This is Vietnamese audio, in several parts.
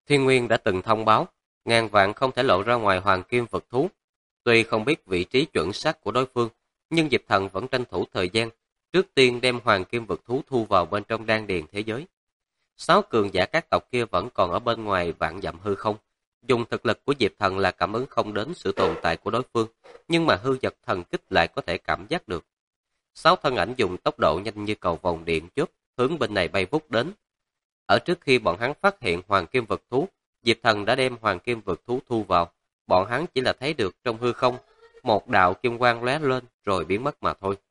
Thiên Nguyên đã từng thông báo, ngàn vạn không thể lộ ra ngoài hoàng kim vực thú. Tuy không biết vị trí chuẩn xác của đối phương, nhưng Diệp Thần vẫn tranh thủ thời gian, trước tiên đem hoàng kim vực thú thu vào bên trong đan điền thế giới. 6 cường giả các tộc kia vẫn còn ở bên ngoài vạn dặm hư không. Dùng thực lực của Diệp Thần là cảm ứng không đến sự tồn tại của đối phương, nhưng mà hư vật thần kích lại có thể cảm giác được. 6 thân ảnh dùng tốc độ nhanh như cầu vồng điện chớp hướng bên này bay vút đến. Ở trước khi bọn hắn phát hiện hoàng kim vực thú, Diệp Thần đã đem hoàng kim vực thú thu vào. Bọn hắn chỉ là thấy được trong hư không, một đạo kim quang lóe lên rồi biến mất mà thôi.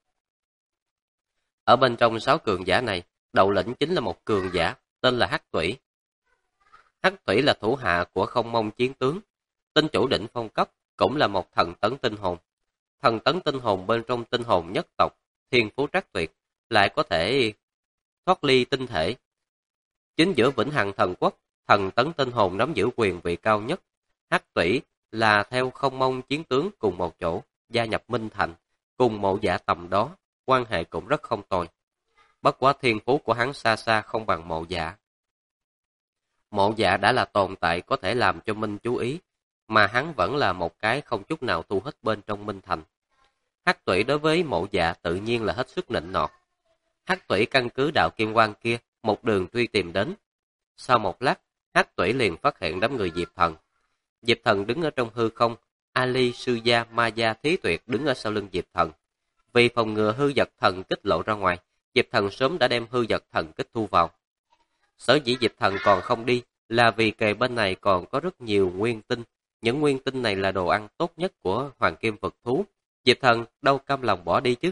Ở bên trong 6 cường giả này, đầu lĩnh chính là một cường giả, tên là Hắc Tủy. Hắc Tủy là thủ hạ của Không Mông chiến tướng, tinh chủ đỉnh phong cấp, cũng là một thần tấn tinh hồn. Thần tấn tinh hồn bên trong tinh hồn nhất tộc, thiên phú trắc tuyệt, lại có thể thoát ly tinh thể. Chính giữa Vĩnh Hằng Thần Quốc, thần tấn tinh hồn nắm giữ quyền vị cao nhất. Hắc Tủy là theo Không Mông chiến tướng cùng một chỗ, gia nhập Minh Thành, cùng Mộ Dạ tầm đó, quan hệ cũng rất không tồi. Bất quá thiên phú của hắn xa xa không bằng Mộ Dạ. Mộ Dạ đã là tồn tại có thể làm cho Minh chú ý, mà hắn vẫn là một cái không chút nào thu hút bên trong Minh Thành. Hắc Tủy đối với Mộ Dạ tự nhiên là hết sức nịnh nọt. Hắc Tủy căn cứ đạo kim quang kia, một đường truy tìm đến. Sau một lát, Hắc Tủy liền phát hiện đám người Diệp Thần. Diệp Thần đứng ở trong hư không, Ali, Sư Gia, Ma Gia, Thí Tuyệt đứng ở sau lưng Diệp Thần. Vì phòng ngừa hư vật thần kích lộ ra ngoài, Diệp Thần sớm đã đem hư vật thần kích thu vào. Sở dĩ Diệp Thần còn không đi là vì kề bên này còn có rất nhiều nguyên tinh. Những nguyên tinh này là đồ ăn tốt nhất của hoàng kim vực thú. Diệp Thần đâu cam lòng bỏ đi chứ.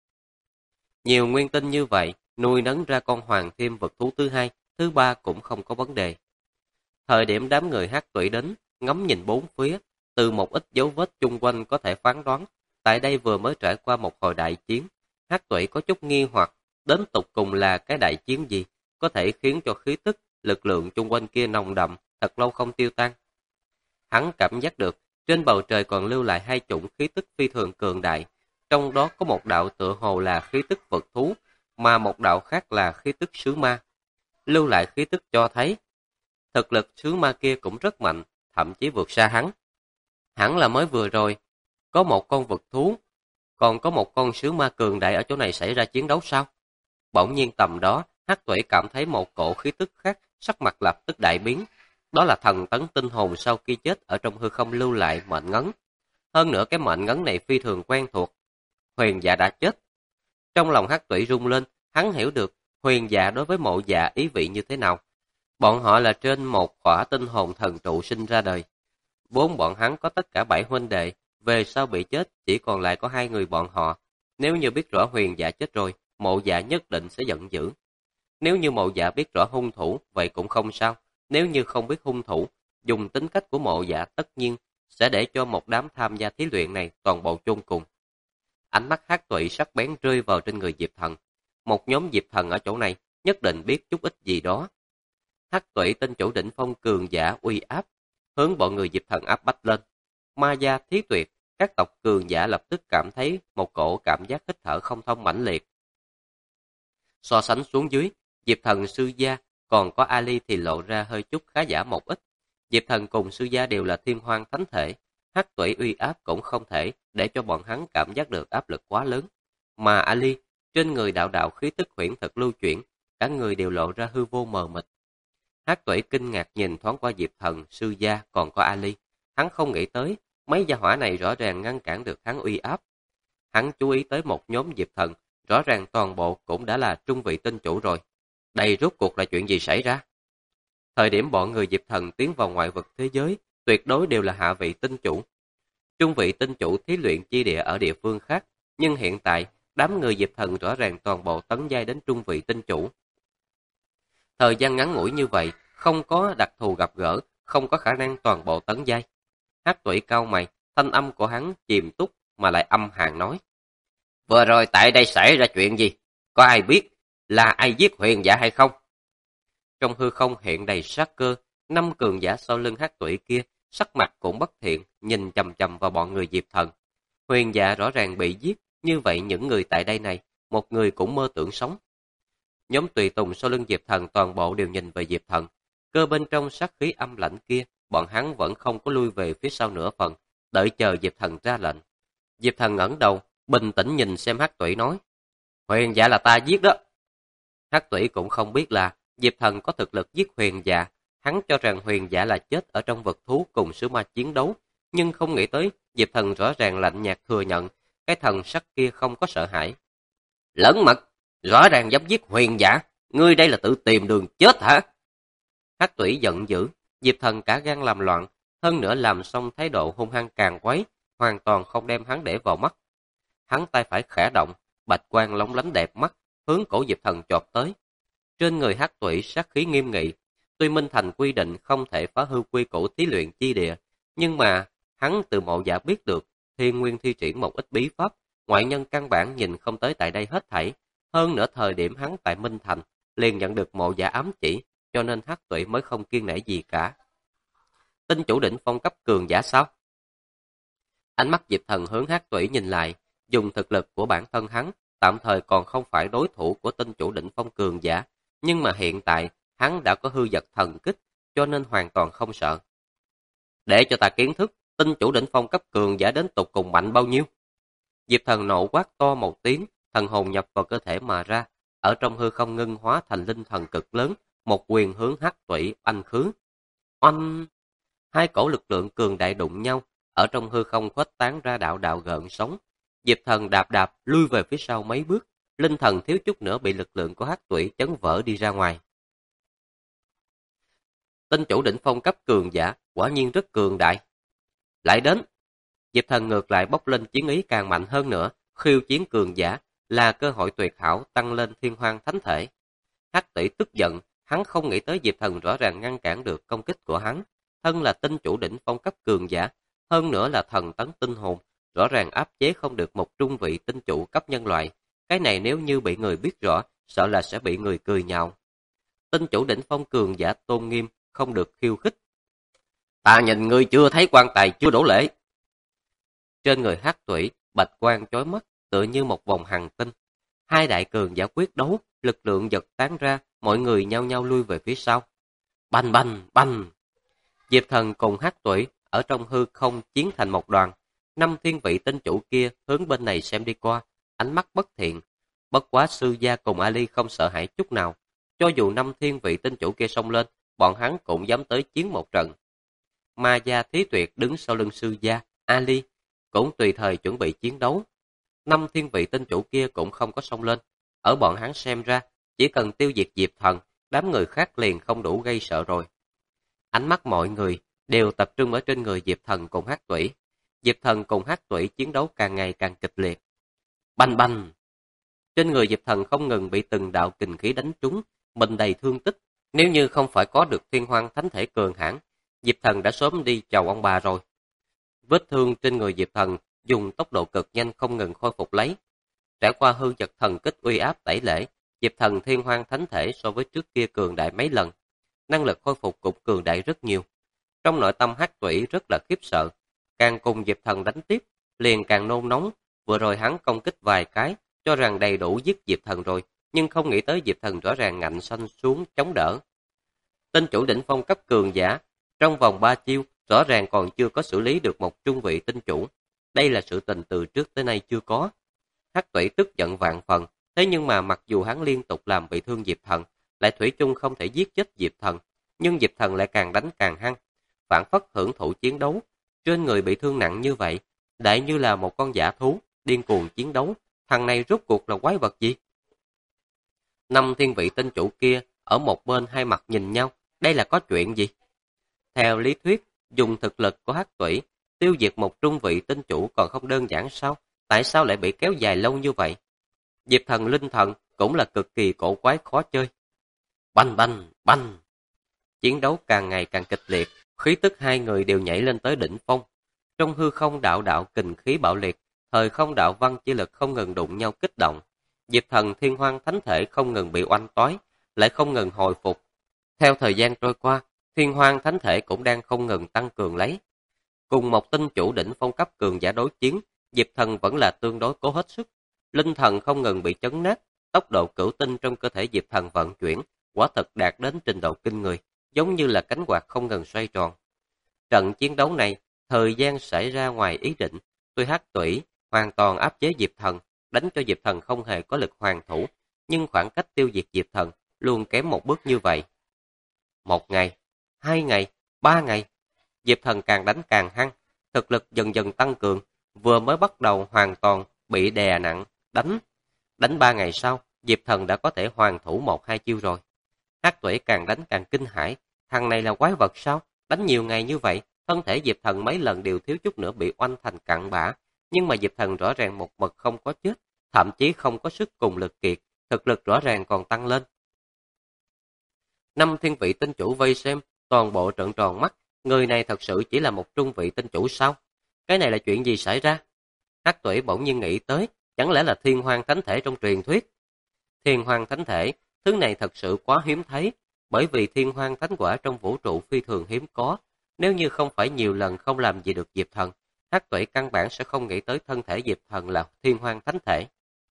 Nhiều nguyên tinh như vậy, nuôi nấng ra con hoàng kim vực thú thứ hai, thứ ba cũng không có vấn đề. Thời điểm đám người Hắc Tủy đến, ngắm nhìn bốn phía, từ một ít dấu vết chung quanh có thể phán đoán, tại đây vừa mới trải qua một hồi đại chiến. Hắc Tủy có chút nghi hoặc, đến tục cùng là cái đại chiến gì, có thể khiến cho khí tức, lực lượng chung quanh kia nồng đậm, thật lâu không tiêu tan. Hắn cảm giác được, trên bầu trời còn lưu lại 2 chủng khí tức phi thường cường đại, trong đó có một đạo tựa hồ là khí tức vật thú, mà một đạo khác là khí tức sứ ma. Lưu lại khí tức cho thấy, thực lực sứ ma kia cũng rất mạnh, thậm chí vượt xa hắn. Hẳn là mới vừa rồi, có một con vật thú, còn có một con sứ ma cường đại ở chỗ này xảy ra chiến đấu sao? Bỗng nhiên tầm đó, Hắc Tuệ cảm thấy một cổ khí tức khác, sắc mặt lập tức đại biến. Đó là thần tấn tinh hồn sau khi chết ở trong hư không lưu lại mệnh ngấn. Hơn nữa cái mệnh ngấn này phi thường quen thuộc. Huyền Dạ đã chết. Trong lòng Hắc Tuệ rung lên, hắn hiểu được Huyền Dạ đối với Mộ Dạ ý vị như thế nào. Bọn họ là trên một khỏa tinh hồn thần trụ sinh ra đời. Vốn bọn hắn có tất cả 7 huynh đệ, về sau bị chết chỉ còn lại có 2 người bọn họ. Nếu như biết rõ Huyền Dạ chết rồi, Mộ Dạ nhất định sẽ giận dữ. Nếu như Mộ Dạ biết rõ hung thủ, vậy cũng không sao. Nếu như không biết hung thủ, dùng tính cách của Mộ Dạ tất nhiên sẽ để cho một đám tham gia thí luyện này toàn bộ chôn cùng. Ánh mắt Hắc Tụy sắc bén rơi vào trên người Diệp Thần. Một nhóm Diệp Thần ở chỗ này nhất định biết chút ít gì đó. Hắc Tụy tên chủ đỉnh phong cường giả uy áp, hướng bọn người Diệp Thần áp bách lên. Ma Gia, Thí Tuyệt, các tộc cường giả lập tức cảm thấy một cổ cảm giác hít thở không thông mãnh liệt. So sánh xuống dưới, Diệp Thần, Sư Gia, còn có Ali thì lộ ra hơi chút khá giả một ít. Diệp Thần cùng Sư Gia đều là thiên hoang thánh thể, Hắc Tụy uy áp cũng không thể để cho bọn hắn cảm giác được áp lực quá lớn. Mà Ali, trên người đạo đạo khí tức huyễn thực lưu chuyển, cả người đều lộ ra hư vô mờ mịt. Hắc Tụy kinh ngạc nhìn thoáng qua Diệp Thần, Sư Gia, còn có Ali. Hắn không nghĩ tới, mấy gia hỏa này rõ ràng ngăn cản được hắn uy áp. Hắn chú ý tới một nhóm Diệp Thần, rõ ràng toàn bộ cũng đã là trung vị tinh chủ rồi. Đây rốt cuộc là chuyện gì xảy ra? Thời điểm bọn người Diệp Thần tiến vào ngoại vực thế giới, tuyệt đối đều là hạ vị tinh chủ. Trung vị tinh chủ thí luyện chi địa ở địa phương khác, nhưng hiện tại, đám người Diệp Thần rõ ràng toàn bộ tấn giai đến trung vị tinh chủ. Thời gian ngắn ngủi như vậy, không có đặc thù gặp gỡ, không có khả năng toàn bộ tấn giai. Hắc Tụy cau mày, thanh âm của hắn chìm túc mà lại âm hàn nói. Vừa rồi tại đây xảy ra chuyện gì? Có ai biết là ai giết Huyền Dạ hay không? Trong hư không hiện đầy sát cơ, 5 cường giả sau lưng Hắc Tụy kia, sắc mặt cũng bất thiện, nhìn chằm chằm vào bọn người Diệp Thần. Huyền Dạ rõ ràng bị giết, như vậy những người tại đây này, một người cũng mơ tưởng sống. Nhóm tùy tùng sau lưng Diệp Thần toàn bộ đều nhìn về Diệp Thần. Cơ bên trong sát khí âm lãnh kia, bọn hắn vẫn không có lui về phía sau nửa phần, đợi chờ Diệp Thần ra lệnh. Diệp Thần ngẩng đầu, bình tĩnh nhìn xem Hắc Tủy nói, Huyền Dạ là ta giết đó. Hắc Tủy cũng không biết là Diệp Thần có thực lực giết Huyền Dạ, hắn cho rằng Huyền Dạ là chết ở trong vực thú cùng sứ ma chiến đấu, nhưng không nghĩ tới Diệp Thần rõ ràng lạnh nhạt thừa nhận, cái thần sắc kia không có sợ hãi. Lẫn mật, rõ ràng dám giết Huyền Dạ, ngươi đây là tự tìm đường chết hả? Hắc Tủy giận dữ, Diệp Thần cả gan làm loạn, hơn nữa làm xong thái độ hung hăng càng quấy, hoàn toàn không đem hắn để vào mắt. Hắn tay phải khẽ động, bạch quang lóng lánh đẹp mắt, hướng cổ Diệp Thần chộp tới. Trên người Hắc Tủy sát khí nghiêm nghị, tuy Minh Thành quy định không thể phá hư quy củ thí luyện chi địa, nhưng mà hắn từ Mộ Dạ biết được Thiên Nguyên thi triển một ít bí pháp, ngoại nhân căn bản nhìn không tới tại đây hết thảy. Hơn nữa thời điểm hắn tại Minh Thành liền nhận được Mộ Dạ ám chỉ, cho nên Hắc Tủy mới không kiêng nể gì cả. Tinh chủ đỉnh phong cấp cường giả sao? Ánh mắt Diệp Thần hướng Hắc Tủy nhìn lại, dùng thực lực của bản thân hắn, tạm thời còn không phải đối thủ của tinh chủ đỉnh phong cường giả, nhưng mà hiện tại hắn đã có hư vật thần kích, cho nên hoàn toàn không sợ. Để cho ta kiến thức, tinh chủ đỉnh phong cấp cường giả đến tột cùng mạnh bao nhiêu? Diệp Thần nộ quát to một tiếng, thần hồn nhập vào cơ thể mà ra, ở trong hư không ngưng hóa thành linh thần cực lớn, một quyền hướng Hắc Tủy oanh khứ. Oanh! Hai cổ lực lượng cường đại đụng nhau, ở trong hư không khuếch tán ra đạo đạo gợn sóng. Diệp Thần đạp đạp lui về phía sau mấy bước, linh thần thiếu chút nữa bị lực lượng của Hắc Tủy chấn vỡ đi ra ngoài. Tinh chủ đỉnh phong cấp cường giả, quả nhiên rất cường đại. Lại đến, Diệp Thần ngược lại bốc lên chiến ý càng mạnh hơn nữa, khiêu chiến cường giả là cơ hội tuyệt hảo tăng lên thiên hoang thánh thể. Hắc Tủy tức giận, hắn không nghĩ tới Diệp Thần rõ ràng ngăn cản được công kích của hắn, thân là tinh chủ đỉnh phong cấp cường giả, hơn nữa là thần tấn tinh hồn, rõ ràng áp chế không được một trung vị tinh chủ cấp nhân loại. Cái này nếu như bị người biết rõ, sợ là sẽ bị người cười nhạo. Tinh chủ đỉnh phong cường giả tôn nghiêm, không được khiêu khích. Ta nhìn ngươi chưa thấy quan tài chưa đổ lễ. Trên người Hắc Tủy, bạch quang chói mắt, tựa như một vòng hằng tinh. Hai đại cường giả quyết đấu, lực lượng giật tán ra, mọi người nhao nhao lui về phía sau. Bành bành bành. Diệp Thần cùng Hắc Tủy ở trong hư không chiến thành một đoàn. Năm thiên vị tinh chủ kia hướng bên này xem đi qua, ánh mắt bất thiện. Bất quá sư gia cùng Ali không sợ hãi chút nào. Cho dù năm thiên vị tinh chủ kia xông lên, bọn hắn cũng dám tới chiến một trận. Ma gia Thí Tuyệt đứng sau lưng sư gia, Ali, cũng tùy thời chuẩn bị chiến đấu. Năm thiên vị tinh chủ kia cũng không có xông lên. Ở bọn hắn xem ra, chỉ cần tiêu diệt Diệp Thần, đám người khác liền không đủ gây sợ rồi. Ánh mắt mọi người đều tập trung ở trên người Diệp Thần cùng Hắc Tủy. Diệp Thần cùng Hắc Tủy chiến đấu càng ngày càng kịch liệt. Bành bành! Trên người Diệp Thần không ngừng bị từng đạo kình khí đánh trúng, mình đầy thương tích. Nếu như không phải có được thiên hoang thánh thể cường hãn, Diệp Thần đã sớm đi chào ông bà rồi. Vết thương trên người Diệp Thần dùng tốc độ cực nhanh không ngừng khôi phục lấy. Trải qua hư vật thần kích uy áp tẩy lễ, Diệp Thần thiên hoang thánh thể so với trước kia cường đại mấy lần. Năng lực khôi phục cũng cường đại rất nhiều. Trong nội tâm Hắc Tủy rất là khiếp sợ. Càng cùng Diệp Thần đánh tiếp, liền càng nôn nóng. Vừa rồi hắn công kích vài cái, cho rằng đầy đủ giết Diệp Thần rồi, nhưng không nghĩ tới Diệp Thần rõ ràng ngạnh xanh xuống chống đỡ. Tinh chủ đỉnh phong cấp cường giả, trong vòng 3 chiêu, rõ ràng còn chưa có xử lý được một trung vị tinh chủ. Đây là sự tình từ trước tới nay chưa có. Hắc Tủy tức giận vạn phần, thế nhưng mà mặc dù hắn liên tục làm bị thương Diệp Thần, lại thủy chung không thể giết chết Diệp Thần, nhưng Diệp Thần lại càng đánh càng hăng, phản phất hưởng thụ chiến đấu. Trên người bị thương nặng như vậy, đại như là một con dã thú, điên cuồng chiến đấu, thằng này rốt cuộc là quái vật gì? Năm thiên vị tinh chủ kia, ở một bên hai mặt nhìn nhau, đây là có chuyện gì? Theo lý thuyết, dùng thực lực của Hắc Tủy, tiêu diệt một trung vị tinh chủ còn không đơn giản sao? Tại sao lại bị kéo dài lâu như vậy? Diệp Thần linh thần cũng là cực kỳ cổ quái khó chơi. Bành bành bành! Chiến đấu càng ngày càng kịch liệt, khí tức hai người đều nhảy lên tới đỉnh phong. Trong hư không đạo đạo kình khí bạo liệt, thời không đạo văn chi lực không ngừng đụng nhau kích động. Diệp Thần thiên hoang thánh thể không ngừng bị oanh toái, lại không ngừng hồi phục. Theo thời gian trôi qua, thiên hoang thánh thể cũng đang không ngừng tăng cường lấy. Cùng một tinh chủ đỉnh phong cấp cường giả đối chiến, Diệp Thần vẫn là tương đối cố hết sức. Linh thần không ngừng bị chấn nát, tốc độ cửu tinh trong cơ thể Diệp Thần vận chuyển, quả thực đạt đến trình độ kinh người. giống như là cánh quạt không ngừng xoay tròn. Trận chiến đấu này, thời gian xảy ra ngoài ý định, tuy Hắc Tủy hoàn toàn áp chế Diệp Thần, đánh cho Diệp Thần không hề có lực hoàn thủ, nhưng khoảng cách tiêu diệt Diệp Thần luôn kém một bước như vậy. 1 ngày, 2 ngày, 3 ngày, Diệp Thần càng đánh càng hăng, thực lực dần dần tăng cường, vừa mới bắt đầu hoàn toàn bị đè nặng, đánh 3 ngày sau, Diệp Thần đã có thể hoàn thủ 1-2 chiêu rồi. Hắc Tuệ càng đánh càng kinh hãi, thằng này là quái vật sao? Đánh nhiều ngày như vậy, thân thể Diệp Thần mấy lần đều thiếu chút nữa bị oanh thành cặn bã, nhưng mà Diệp Thần rõ ràng một mực không có chết, thậm chí không có sức cùng lực kiệt, thực lực rõ ràng còn tăng lên. 5 thiên vị tinh chủ vây xem, toàn bộ trợn tròn mắt, người này thật sự chỉ là một trung vị tinh chủ sao? Cái này là chuyện gì xảy ra? Hắc Tuệ bỗng nhiên nghĩ tới, chẳng lẽ là Thiên Hoang Thánh Thể trong truyền thuyết? Thiên Hoang Thánh Thể, thứ này thật sự quá hiếm thấy, bởi vì Thiên Hoang Thánh Quả trong vũ trụ phi thường hiếm có. Nếu như không phải nhiều lần không làm gì được Diệp Thần, Hắc Tuệ căn bản sẽ không nghĩ tới thân thể Diệp Thần là Thiên Hoang Thánh Thể.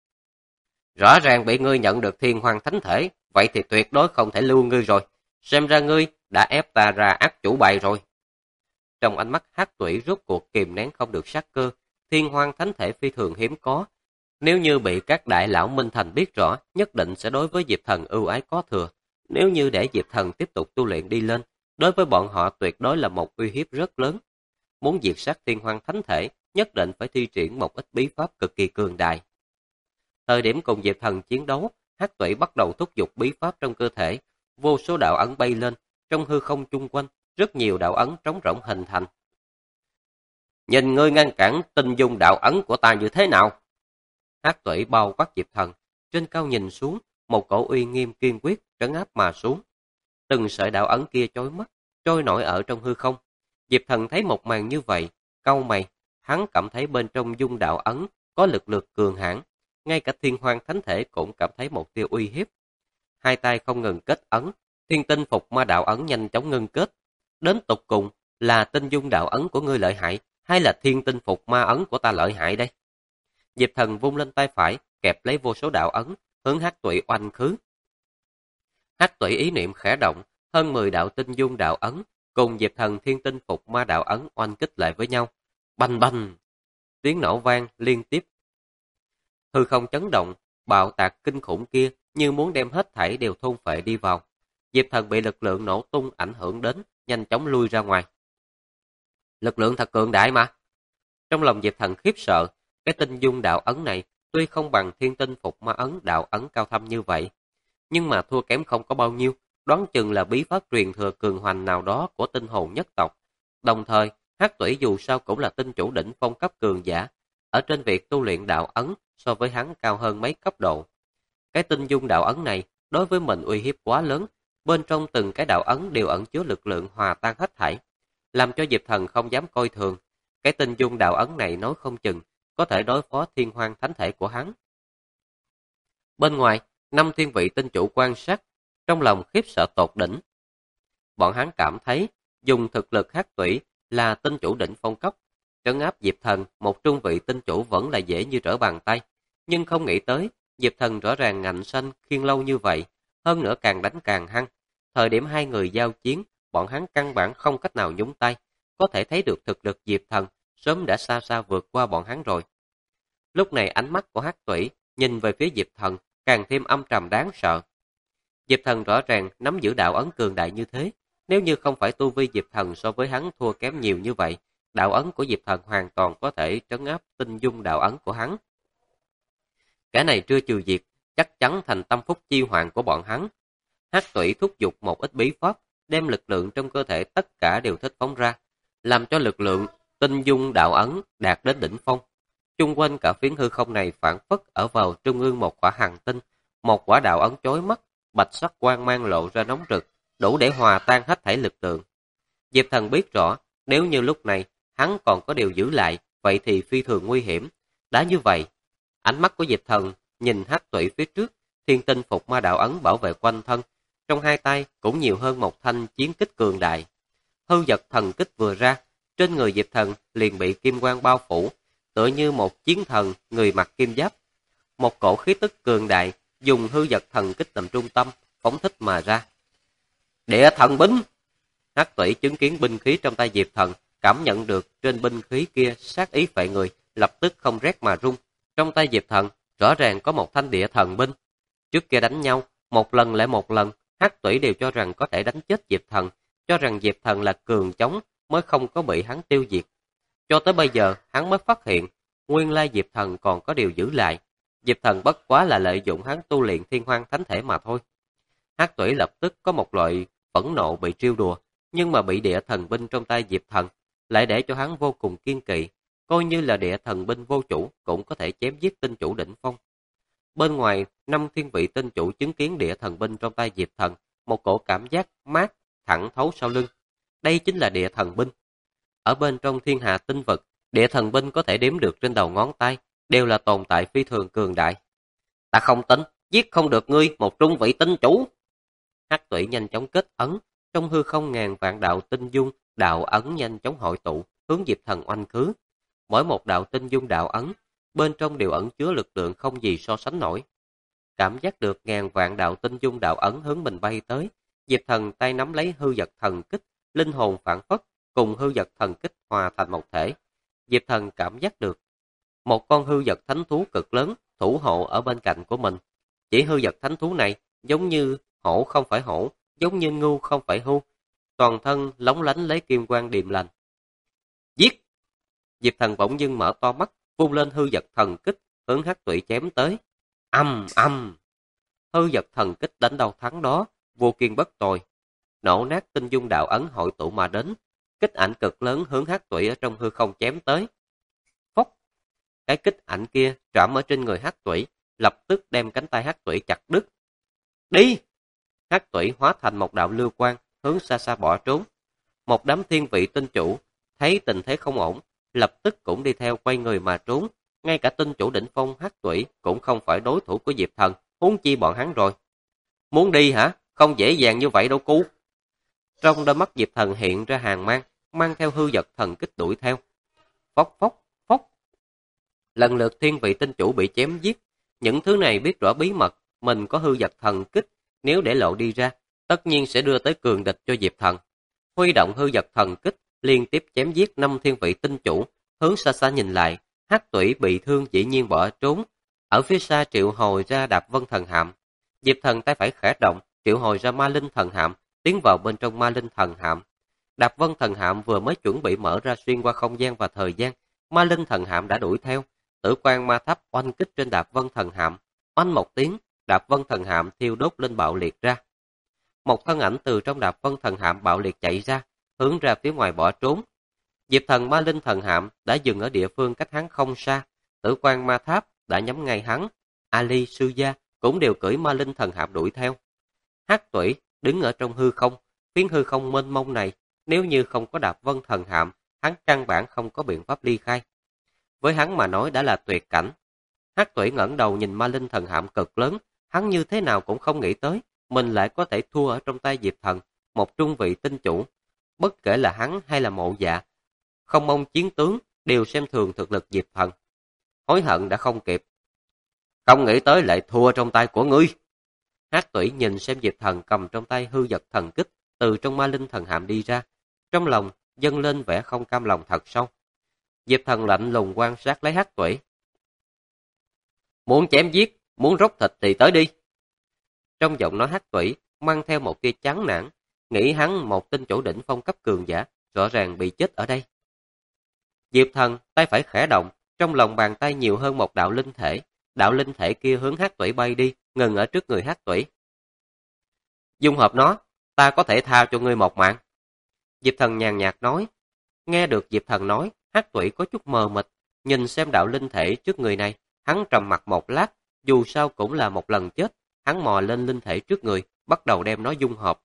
Rõ ràng bị ngươi nhận được Thiên Hoang Thánh Thể, vậy thì tuyệt đối không thể lưu ngươi rồi. Xem ra ngươi đã ép ta ra ác chủ bài rồi. Trong ánh mắt Hắc Tuệ rốt cuộc kìm nén không được sát cơ, Thiên Hoang Thánh Thể phi thường hiếm có. Nếu như bị các đại lão Minh Thành biết rõ, nhất định sẽ đối với Diệp Thần ưu ái có thừa. Nếu như để Diệp Thần tiếp tục tu luyện đi lên, đối với bọn họ tuyệt đối là một uy hiếp rất lớn. Muốn diệt sát Thiên Hoang Thánh Thể, nhất định phải thi triển một ít bí pháp cực kỳ cường đại. Thời điểm cùng Diệp Thần chiến đấu, Hắc Tuệ bắt đầu thúc giục bí pháp trong cơ thể, vô số đạo ấn bay lên, trong hư không chung quanh, rất nhiều đạo ấn trống rỗng hình thành. Nhìn ngươi ngăn cản tinh dung đạo ấn của ta như thế nào? Hắc Tuệ bao quát Diệp Thần, trên cao nhìn xuống, một cổ uy nghiêm kiên quyết trấn áp mà xuống. Từng sợi đạo ấn kia chói mắt, trôi nổi ở trong hư không. Diệp Thần thấy một màn như vậy, cau mày, hắn cảm thấy bên trong dung đạo ấn có lực lượng cường hãn, ngay cả Thiên Hoang Thánh Thể cũng cảm thấy một tia uy hiếp. Hai tay không ngừng kết ấn, Thiên Tinh Phục Ma đạo ấn nhanh chóng ngưng kết. Đến tục cùng là tinh dung đạo ấn của ngươi lợi hại, hay là Thiên Tinh Phục Ma ấn của ta lợi hại đây? Diệp Thần vung lên tay phải, kẹp lấy vô số đạo ấn, hướng Hắc Tuệ oanh khứ. Hắc Tuệ ý niệm khẽ động, hơn 10 đạo tinh dung đạo ấn cùng Diệp Thần Thiên Tinh Phục Ma đạo ấn oanh kích lại với nhau. Bành bành, tiếng nổ vang liên tiếp. Hư không chấn động, bạo tạc kinh khủng kia như muốn đem hết thảy đều thôn phệ đi vào. Diệp Thần bị lực lượng nổ tung ảnh hưởng đến, nhanh chóng lui ra ngoài. Lực lượng thật cường đại mà. Trong lòng Diệp Thần khiếp sợ, cái tinh dung đạo ấn này tuy không bằng Thiên Tinh Phục Ma ấn đạo ấn cao thâm như vậy, nhưng mà thua kém không có bao nhiêu, đoán chừng là bí pháp truyền thừa cường hoành nào đó của tinh hồn nhất tộc. Đồng thời, Hắc Tuệ dù sao cũng là tinh chủ đỉnh phong cấp cường giả, ở trên việc tu luyện đạo ấn so với hắn cao hơn mấy cấp độ. Cái tinh dung đạo ấn này đối với mình uy hiếp quá lớn, bên trong từng cái đạo ấn đều ẩn chứa lực lượng hòa tan hết thảy, làm cho Diệp Thần không dám coi thường. Cái tinh dung đạo ấn này nói không chừng có thể đối phó Thiên Hoang Thánh Thể của hắn. Bên ngoài, 5 thiên vị tinh chủ quan sát, trong lòng khiếp sợ tột đỉnh. Bọn hắn cảm thấy dùng thực lực Hắc Tuệ là tinh chủ đỉnh phong cấp, trấn áp Diệp Thần, một trung vị tinh chủ vẫn là dễ như trở bàn tay, nhưng không nghĩ tới Diệp Thần rõ ràng ngạnh xanh khiên lâu như vậy, hơn nữa càng đánh càng hăng. Thời điểm hai người giao chiến, bọn hắn căn bản không cách nào nhúng tay, có thể thấy được thực lực Diệp Thần sớm đã xa xa vượt qua bọn hắn rồi. Lúc này ánh mắt của Hắc Tuệ nhìn về phía Diệp Thần càng thêm âm trầm đáng sợ. Diệp Thần rõ ràng nắm giữ đạo ấn cường đại như thế, nếu như không phải tu vi Diệp Thần so với hắn thua kém nhiều như vậy, đạo ấn của Diệp Thần hoàn toàn có thể trấn áp tinh dung đạo ấn của hắn. Cái này chưa trừ diệt, chắc chắn thành tâm phúc chi hoàng của bọn hắn. Hắc Tuệ thúc giục một ít bí pháp, đem lực lượng trong cơ thể tất cả đều thích phóng ra, làm cho lực lượng tinh dung đạo ấn đạt đến đỉnh phong. Chung quanh cả phiến hư không này phản phất ở vào trung ương một quả hành tinh, một quả đạo ấn chói mắt, bạch sắc quang mang lộ ra nóng rực, đủ để hòa tan hết thảy lực lượng. Diệp Thần biết rõ, nếu như lúc này hắn còn có điều giữ lại, vậy thì phi thường nguy hiểm. Đã như vậy, ánh mắt của Diệp Thần nhìn Hắc Tuệ phía trước, Thiên Tinh Phục Ma đạo ấn bảo vệ quanh thân, trong hai tay cũng nhiều hơn một thanh chiến kích cường đại. Hư vật thần kích vừa ra, trên người Diệp Thần liền bị kim quang bao phủ, tựa như một chiến thần người mặc kim giáp. Một cổ khí tức cường đại dùng hư vật thần kích làm trung tâm phóng thích mà ra. Địa thần binh! Hắc Tủy chứng kiến binh khí trong tay Diệp Thần, cảm nhận được trên binh khí kia sát ý phệ người, lập tức không rét mà run. Trong tay Diệp Thần, rõ ràng có một thanh địa thần binh. Trước kia đánh nhau, một lần lại một lần, Hắc Tủy đều cho rằng có thể đánh chết Diệp Thần, cho rằng Diệp Thần là cường chống mới không có bị hắn tiêu diệt. Cho tới bây giờ, hắn mới phát hiện, nguyên lai Diệp Thần còn có điều giữ lại. Diệp Thần bất quá là lợi dụng hắn tu luyện Thiên Hoang Thánh Thể mà thôi. Hắc Tủy lập tức có một loại phẫn nộ bị trêu đùa, nhưng mà bị địa thần binh trong tay Diệp Thần lại để cho hắn vô cùng kiên kỵ, coi như là địa thần binh vô chủ cũng có thể chém giết tinh chủ đỉnh phong. Bên ngoài, 5 thiên vị tinh chủ chứng kiến địa thần binh trong tay Diệp Thần, một cổ cảm giác mát thẳng thấu sau lưng. Đây chính là địa thần binh. Ở bên trong thiên hà tinh vực, địa thần binh có thể đếm được trên đầu ngón tay, đều là tồn tại phi thường cường đại. Ta không tin, giết không được ngươi, một trung vị tinh chủ. Hắc Tủy nhanh chóng kết ấn, trong hư không ngàn vạn đạo tinh dung, đạo ấn nhanh chóng hội tụ, hướng Diệp Thần oanh khứ. Mỗi một đạo tinh dung đạo ấn, bên trong đều ẩn chứa lực lượng không gì so sánh nổi. Cảm giác được ngàn vạn đạo tinh dung đạo ấn hướng mình bay tới, Diệp Thần tay nắm lấy hư vật thần kích, linh hồn phản phất, cùng hư vật thần kích hòa thành một thể. Diệp Thần cảm giác được một con hư vật thánh thú cực lớn thủ hộ ở bên cạnh của mình. Chỉ hư vật thánh thú này giống như hổ không phải hổ, giống như ngưu không phải hưu, toàn thân lóng lánh lấy kim quang điềm lành. Giết! Diệp Thần bỗng dưng mở to mắt, vung lên hư vật thần kích, hướng Hắc Tủy chém tới. Âm âm! Hư vật thần kích đánh đầu thắng đó, vô kiên bất tồi. Nổ nát tinh dung đạo ấn hội tụ mà đến, kích ảnh cực lớn hướng Hắc Tủy ở trong hư không chém tới. Phốc! Cái kích ảnh kia trảm ở trên người Hắc Tủy, lập tức đem cánh tay Hắc Tủy chặt đứt. Đi! Hắc Tủy hóa thành một đạo lưu quang, hướng xa xa bỏ trốn. Một đám thiên vị tinh chủ thấy tình thế không ổn, lập tức cũng đi theo quay người mà trốn. Ngay cả tinh chủ đỉnh phong Hắc Tủy cũng không phải đối thủ của Diệp Thần, huống chi bọn hắn rồi. Muốn đi hả? Không dễ dàng như vậy đâu cu. Trong đôi mắt Diệp Thần hiện ra hàn mang, mang theo hư vật thần kích đuổi theo. Phốc phốc phốc. Lần lượt thiên vị tinh chủ bị chém giết. Những thứ này biết rõ bí mật, mình có hư vật thần kích, nếu để lộ đi ra, tất nhiên sẽ đưa tới cường địch cho Diệp Thần. Huy động hư vật thần kích, liên tiếp chém giết 5 thiên vị tinh chủ, hướng xa xa nhìn lại, Hắc Tủy bị thương dĩ nhiên bỏ trốn. Ở phía xa triệu hồi ra Đạp Vân Thần Hạm. Diệp Thần tay phải khẽ động, triệu hồi ra Ma Linh Thần Hạm, tiến vào bên trong Ma Linh Thần Hạm. Đạp Vân Thần Hạm vừa mới chuẩn bị mở ra xuyên qua không gian và thời gian, Ma Linh Thần Hạm đã đuổi theo. Tử quang ma tháp oanh kích trên Đạp Vân Thần Hạm, oanh một tiếng, Đạp Vân Thần Hạm thiêu đốt lên bạo liệt ra. Một thân ảnh từ trong Đạp Vân Thần Hạm bạo liệt chạy ra, hướng ra phía ngoài bỏ trốn. Diệp Thần Ma Linh Thần Hạm đã dừng ở địa phương cách hắn không xa, Tử quang ma tháp đã nhắm ngay hắn. Ali, Sư Gia cũng đều cưỡi Ma Linh Thần Hạm đuổi theo. Hắc Tủy đứng ở trong hư không, phiến hư không mênh mông này, nếu như không có Đạp Vân Thần Hạm, hắn căn bản không có biện pháp ly khai. Với hắn mà nói đã là tuyệt cảnh. Hắc Tủy ngẩng đầu nhìn Ma Linh Thần Hạm cực lớn, hắn như thế nào cũng không nghĩ tới, mình lại có thể thua ở trong tay Diệp Thần, một trung vị tinh chủ. Bất kể là hắn hay là Mộ Dạ, không mong chiến tướng đều xem thường thực lực Diệp Thần. Hối hận đã không kịp. Không nghĩ tới lại thua trong tay của ngươi. Hắc Tủy nhìn xem Diệp Thần cầm trong tay hư vật thần kích từ trong Ma Linh Thần Hạm đi ra, trong lòng dâng lên vẻ không cam lòng thật sâu. Diệp Thần lạnh lùng quan sát lấy Hắc Tủy. Muốn chém giết, muốn róc thịt thì tới đi. Trong giọng nói Hắc Tủy mang theo một tia chán nản, nghĩ hắn một tinh chủ đỉnh phong cấp cường giả, rõ ràng bị chết ở đây. Diệp Thần tay phải khẽ động, trong lòng bàn tay nhiều hơn một đạo linh thể. Đạo linh thể kia hướng Hắc Tủy bay đi, ngừng ở trước người Hắc Tủy. Dung hợp nó, ta có thể tha cho ngươi một mạng. Diệp Thần nhàn nhạt nói. Nghe được Diệp Thần nói, Hắc Tủy có chút mờ mịt, nhìn xem đạo linh thể trước người này, hắn trầm mặc một lát, dù sao cũng là một lần chết, hắn mò lên linh thể trước người, bắt đầu đem nó dung hợp.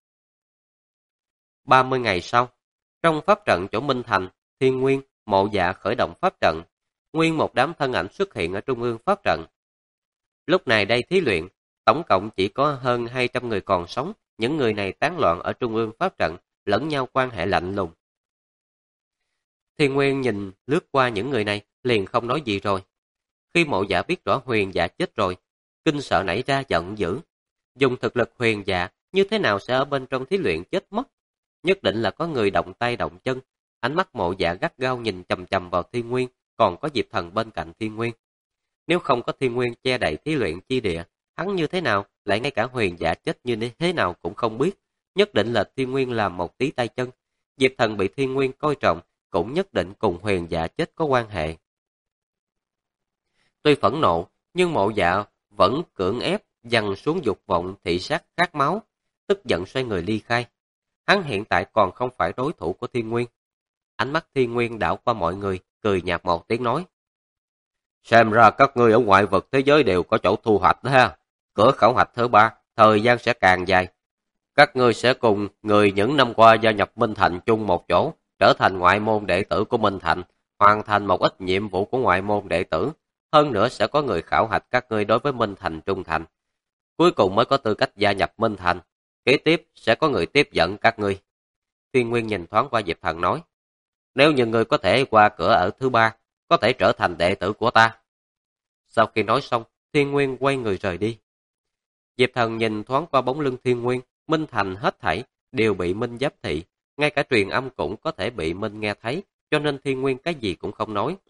30 ngày sau, trong pháp trận chỗ Minh Thành, Thiên Nguyên, Mộ Dạ khởi động pháp trận, nguyên một đám thân ảnh xuất hiện ở trung ương pháp trận. Lúc này đây thí luyện, tổng cộng chỉ có hơn 200 người còn sống, những người này tán loạn ở trung ương pháp trận, lẫn nhau quan hệ lạnh lùng. Thiên Nguyên nhìn lướt qua những người này, liền không nói gì rồi. Khi Mộ Dạ biết rõ Huyền Dạ chết rồi, kinh sợ nảy ra giận dữ, dùng thực lực Huyền Dạ như thế nào sẽ ở bên trong thí luyện chết mất? Nhất định là có người động tay động chân. Ánh mắt Mộ Dạ gắt gao nhìn chằm chằm vào Thiên Nguyên, còn có Diệp Thần bên cạnh Thiên Nguyên. Nếu không có Thiên Nguyên che đậy thí luyện chi địa, hắn như thế nào, lại ngay cả Huyền Dạ chết như thế nào cũng không biết. Nhất định là Thiên Nguyên làm một tí tay chân. Diệp Thần bị Thiên Nguyên coi trọng, cũng nhất định cùng Huyền Dạ chết có quan hệ. Tuy phẫn nộ, nhưng Mộ Dạ vẫn cưỡng ép dằn xuống dục vọng thị sát khát máu, tức giận xoay người ly khai. Hắn hiện tại còn không phải đối thủ của Thiên Nguyên. Ánh mắt Thiên Nguyên đảo qua mọi người, cười nhạt một tiếng nói: xem ra các ngươi ở ngoại vực thế giới đều có chỗ thu hoạch đó ha. Cửa khảo hạch thứ 3, thời gian sẽ càng dài. Các ngươi sẽ cùng người những năm qua gia nhập Minh Thành chung một chỗ, trở thành ngoại môn đệ tử của Minh Thành, hoàn thành một ít nhiệm vụ của ngoại môn đệ tử. Hơn nữa sẽ có người khảo hạch các ngươi đối với Minh Thành trung thành. Cuối cùng mới có tư cách gia nhập Minh Thành. Kế tiếp sẽ có người tiếp dẫn các ngươi. Thiên Nguyên nhìn thoáng qua Diệp Thần nói: nếu như ngươi có thể qua cửa ở thứ 3, có thể trở thành đệ tử của ta. Sau khi nói xong, Thiên Nguyên quay người rời đi. Diệp Thần nhìn thoáng qua bóng lưng Thiên Nguyên, Minh Thành hết thảy đều bị Minh giáp thị, ngay cả truyền âm cũng có thể bị Minh nghe thấy, cho nên Thiên Nguyên cái gì cũng không nói.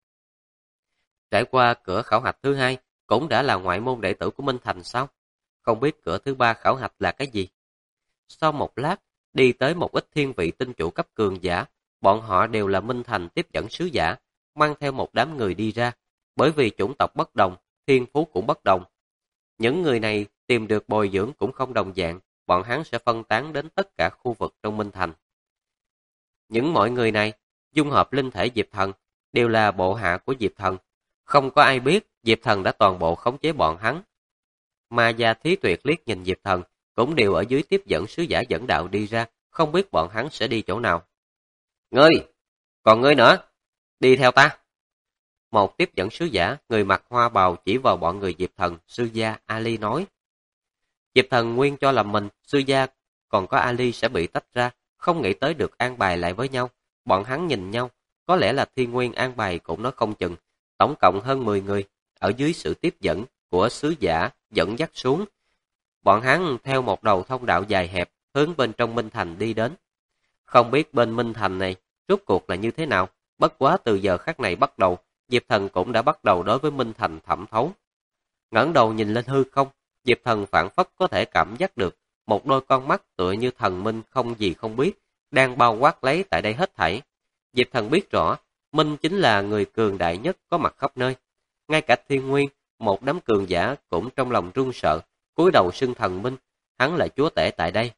Trải qua cửa khảo hạch thứ 2, cũng đã là ngoại môn đệ tử của Minh Thành sao? Không biết cửa thứ 3 khảo hạch là cái gì? Sau một lát, đi tới một ít thiên vị tinh chủ cấp cường giả, bọn họ đều là Minh Thành tiếp dẫn sứ giả, mang theo một đám người đi ra, bởi vì chủng tộc bất đồng, thiên phú cũng bất đồng. Những người này tìm được bồi dưỡng cũng không đồng dạng, bọn hắn sẽ phân tán đến tất cả khu vực trong Minh Thành. Những mọi người này, dung hợp linh thể Diệp Thần, đều là bộ hạ của Diệp Thần. Không có ai biết Diệp Thần đã toàn bộ khống chế bọn hắn. Mà Gia Thí Tuyệt liếc nhìn Diệp Thần, cũng đều ở dưới tiếp dẫn sứ giả dẫn đạo đi ra, không biết bọn hắn sẽ đi chỗ nào. Ngươi! Còn ngươi nữa! Đi theo ta! Một tiếp dẫn sứ giả, người mặc hoa bào chỉ vào bọn người Diệp Thần, sư gia Ali nói. Diệp Thần nguyên cho là mình, sư gia còn có Ali sẽ bị tách ra, không nghĩ tới được an bài lại với nhau. Bọn hắn nhìn nhau, có lẽ là Thiên Nguyên an bài cũng nói không chừng. Tổng cộng hơn 10 người, ở dưới sự tiếp dẫn của sứ giả dẫn dắt xuống. Bọn hắn theo một đầu thông đạo dài hẹp, hướng bên trong Minh Thành đi đến. Không biết bên Minh Thành này, rốt cuộc là như thế nào, bất quá từ giờ khắc này bắt đầu, Diệp Thần cũng đã bắt đầu đối với Minh Thành thẩm thấu. Ngẩng đầu nhìn lên hư không, Diệp Thần phảng phất có thể cảm giác được một đôi con mắt tựa như thần minh không gì không biết, đang bao quát lấy tại đây hết thảy. Diệp Thần biết rõ, Minh chính là người cường đại nhất có mặt khắp nơi. Ngay cả Thiên Nguyên, một đám cường giả cũng trong lòng run sợ, cúi đầu xưng thần Minh, hắn là chúa tể tại đây.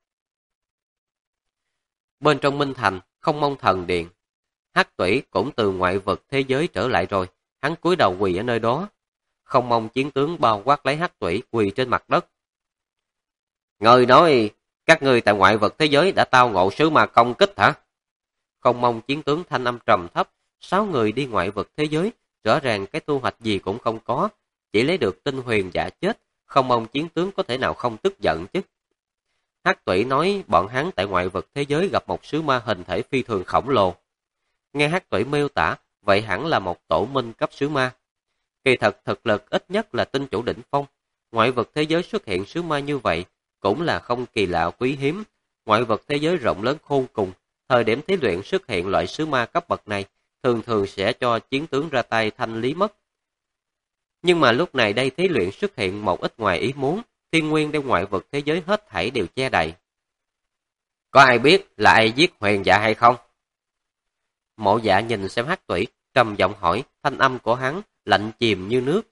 Bên trong Minh Thành, Không Mông Thần Điện, Hắc Tủy cũng từ ngoại vực thế giới trở lại rồi, hắn cúi đầu quỳ ở nơi đó. Không Mông chiến tướng bao quát lấy Hắc Tủy quỳ trên mặt đất. Người nói, các ngươi tại ngoại vực thế giới đã tao ngộ sứ ma công kích hả? Không Mông chiến tướng thanh âm trầm thấp, 6 người đi ngoại vực thế giới, rõ ràng cái thu hoạch gì cũng không có, chỉ lấy được tinh huyền giả chết, Không Mông chiến tướng có thể nào không tức giận chứ? Hắc Tủy nói bọn hắn tại ngoại vực thế giới gặp một sứ ma hình thể phi thường khổng lồ. Nghe Hắc Tủy miêu tả, vậy hẳn là một tổ minh cấp sứ ma. Kỳ thật thực lực ít nhất là tinh chủ đỉnh phong. Ngoại vực thế giới xuất hiện sứ ma như vậy, cũng là không kỳ lạ quý hiếm. Ngoại vực thế giới rộng lớn khôn cùng, thời điểm thí luyện xuất hiện loại sứ ma cấp bậc này, thường thường sẽ cho chiến tướng ra tay thanh lý mất. Nhưng mà lúc này đây thí luyện xuất hiện một ít ngoài ý muốn, Thiên Nguyên đem ngoại vực thế giới hết thảy đều che đầy. Có ai biết là ai giết Huyền Dạ hay không? Mộ Dạ nhìn xem Hắc Tủy, trầm giọng hỏi, thanh âm của hắn lạnh chìm như nước.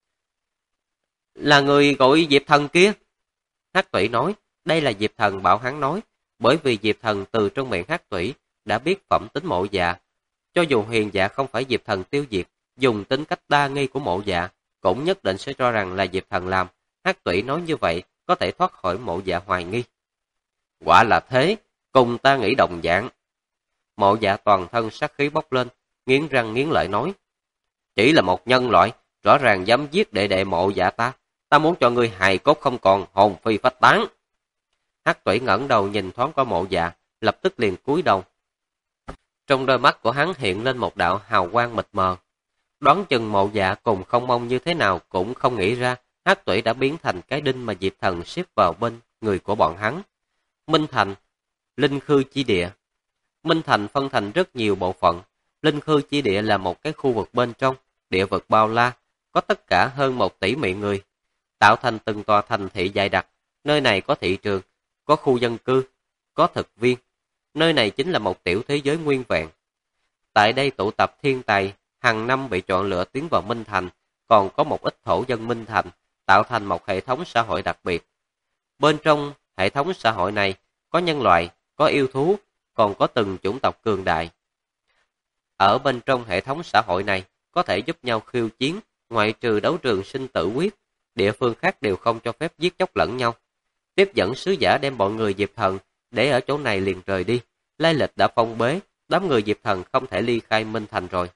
Là người gọi Diệp Thần kia. Hắc Tủy nói, đây là Diệp Thần bảo hắn nói, bởi vì Diệp Thần từ trong miệng Hắc Tủy đã biết phẩm tính Mộ Dạ. Cho dù Huyền Dạ không phải Diệp Thần tiêu diệt, dùng tính cách đa nghi của Mộ Dạ, cũng nhất định sẽ cho rằng là Diệp Thần làm. Hắc Tủy nói như vậy, có thể thoát khỏi Mộ Dạ hoài nghi. Quả là thế, cùng ta nghĩ đồng dạng. Mộ Dạ toàn thân sát khí bốc lên, nghiến răng nghiến lợi nói. Chỉ là một nhân loại, rõ ràng dám giết đệ đệ Mộ Dạ ta muốn cho ngươi hài cốt không còn, hồn phi phách tán. Hắc Tủy ngẩng đầu nhìn thoáng qua Mộ Dạ, lập tức liền cúi đầu. Trong đôi mắt của hắn hiện lên một đạo hào quang mịt mờ. Đoán chừng Mộ Dạ cùng Không Mông như thế nào cũng không nghĩ ra, Hắc Tủy đã biến thành cái đinh mà Diệp Thần xếp vào bên người của bọn hắn. Minh Thành, Linh Khư chi địa. Minh Thành phân thành rất nhiều bộ phận. Linh Khư chi địa là một cái khu vực bên trong, địa vực bao la, có tất cả hơn 1 tỷ miệng người, tạo thành từng tòa thành thị dày đặc. Nơi này có thị trường, có khu dân cư, có thực viên. Nơi này chính là một tiểu thế giới nguyên vẹn. Tại đây tụ tập thiên tài, hàng năm bị chọn lựa tiến vào Minh Thành, còn có một ít thổ dân Minh Thành, tạo thành một hệ thống xã hội đặc biệt. Bên trong hệ thống xã hội này, có nhân loại, có yêu thú, còn có từng chủng tộc cường đại. Ở bên trong hệ thống xã hội này, có thể giúp nhau khiêu chiến, ngoại trừ đấu trường sinh tử quyết, địa phương khác đều không cho phép giết chóc lẫn nhau. Tiếp dẫn sứ giả đem bọn người Diệp Thần để ở chỗ này liền rời đi, lai lịch đã phong bế, đám người Diệp Thần không thể ly khai Minh Thành rồi.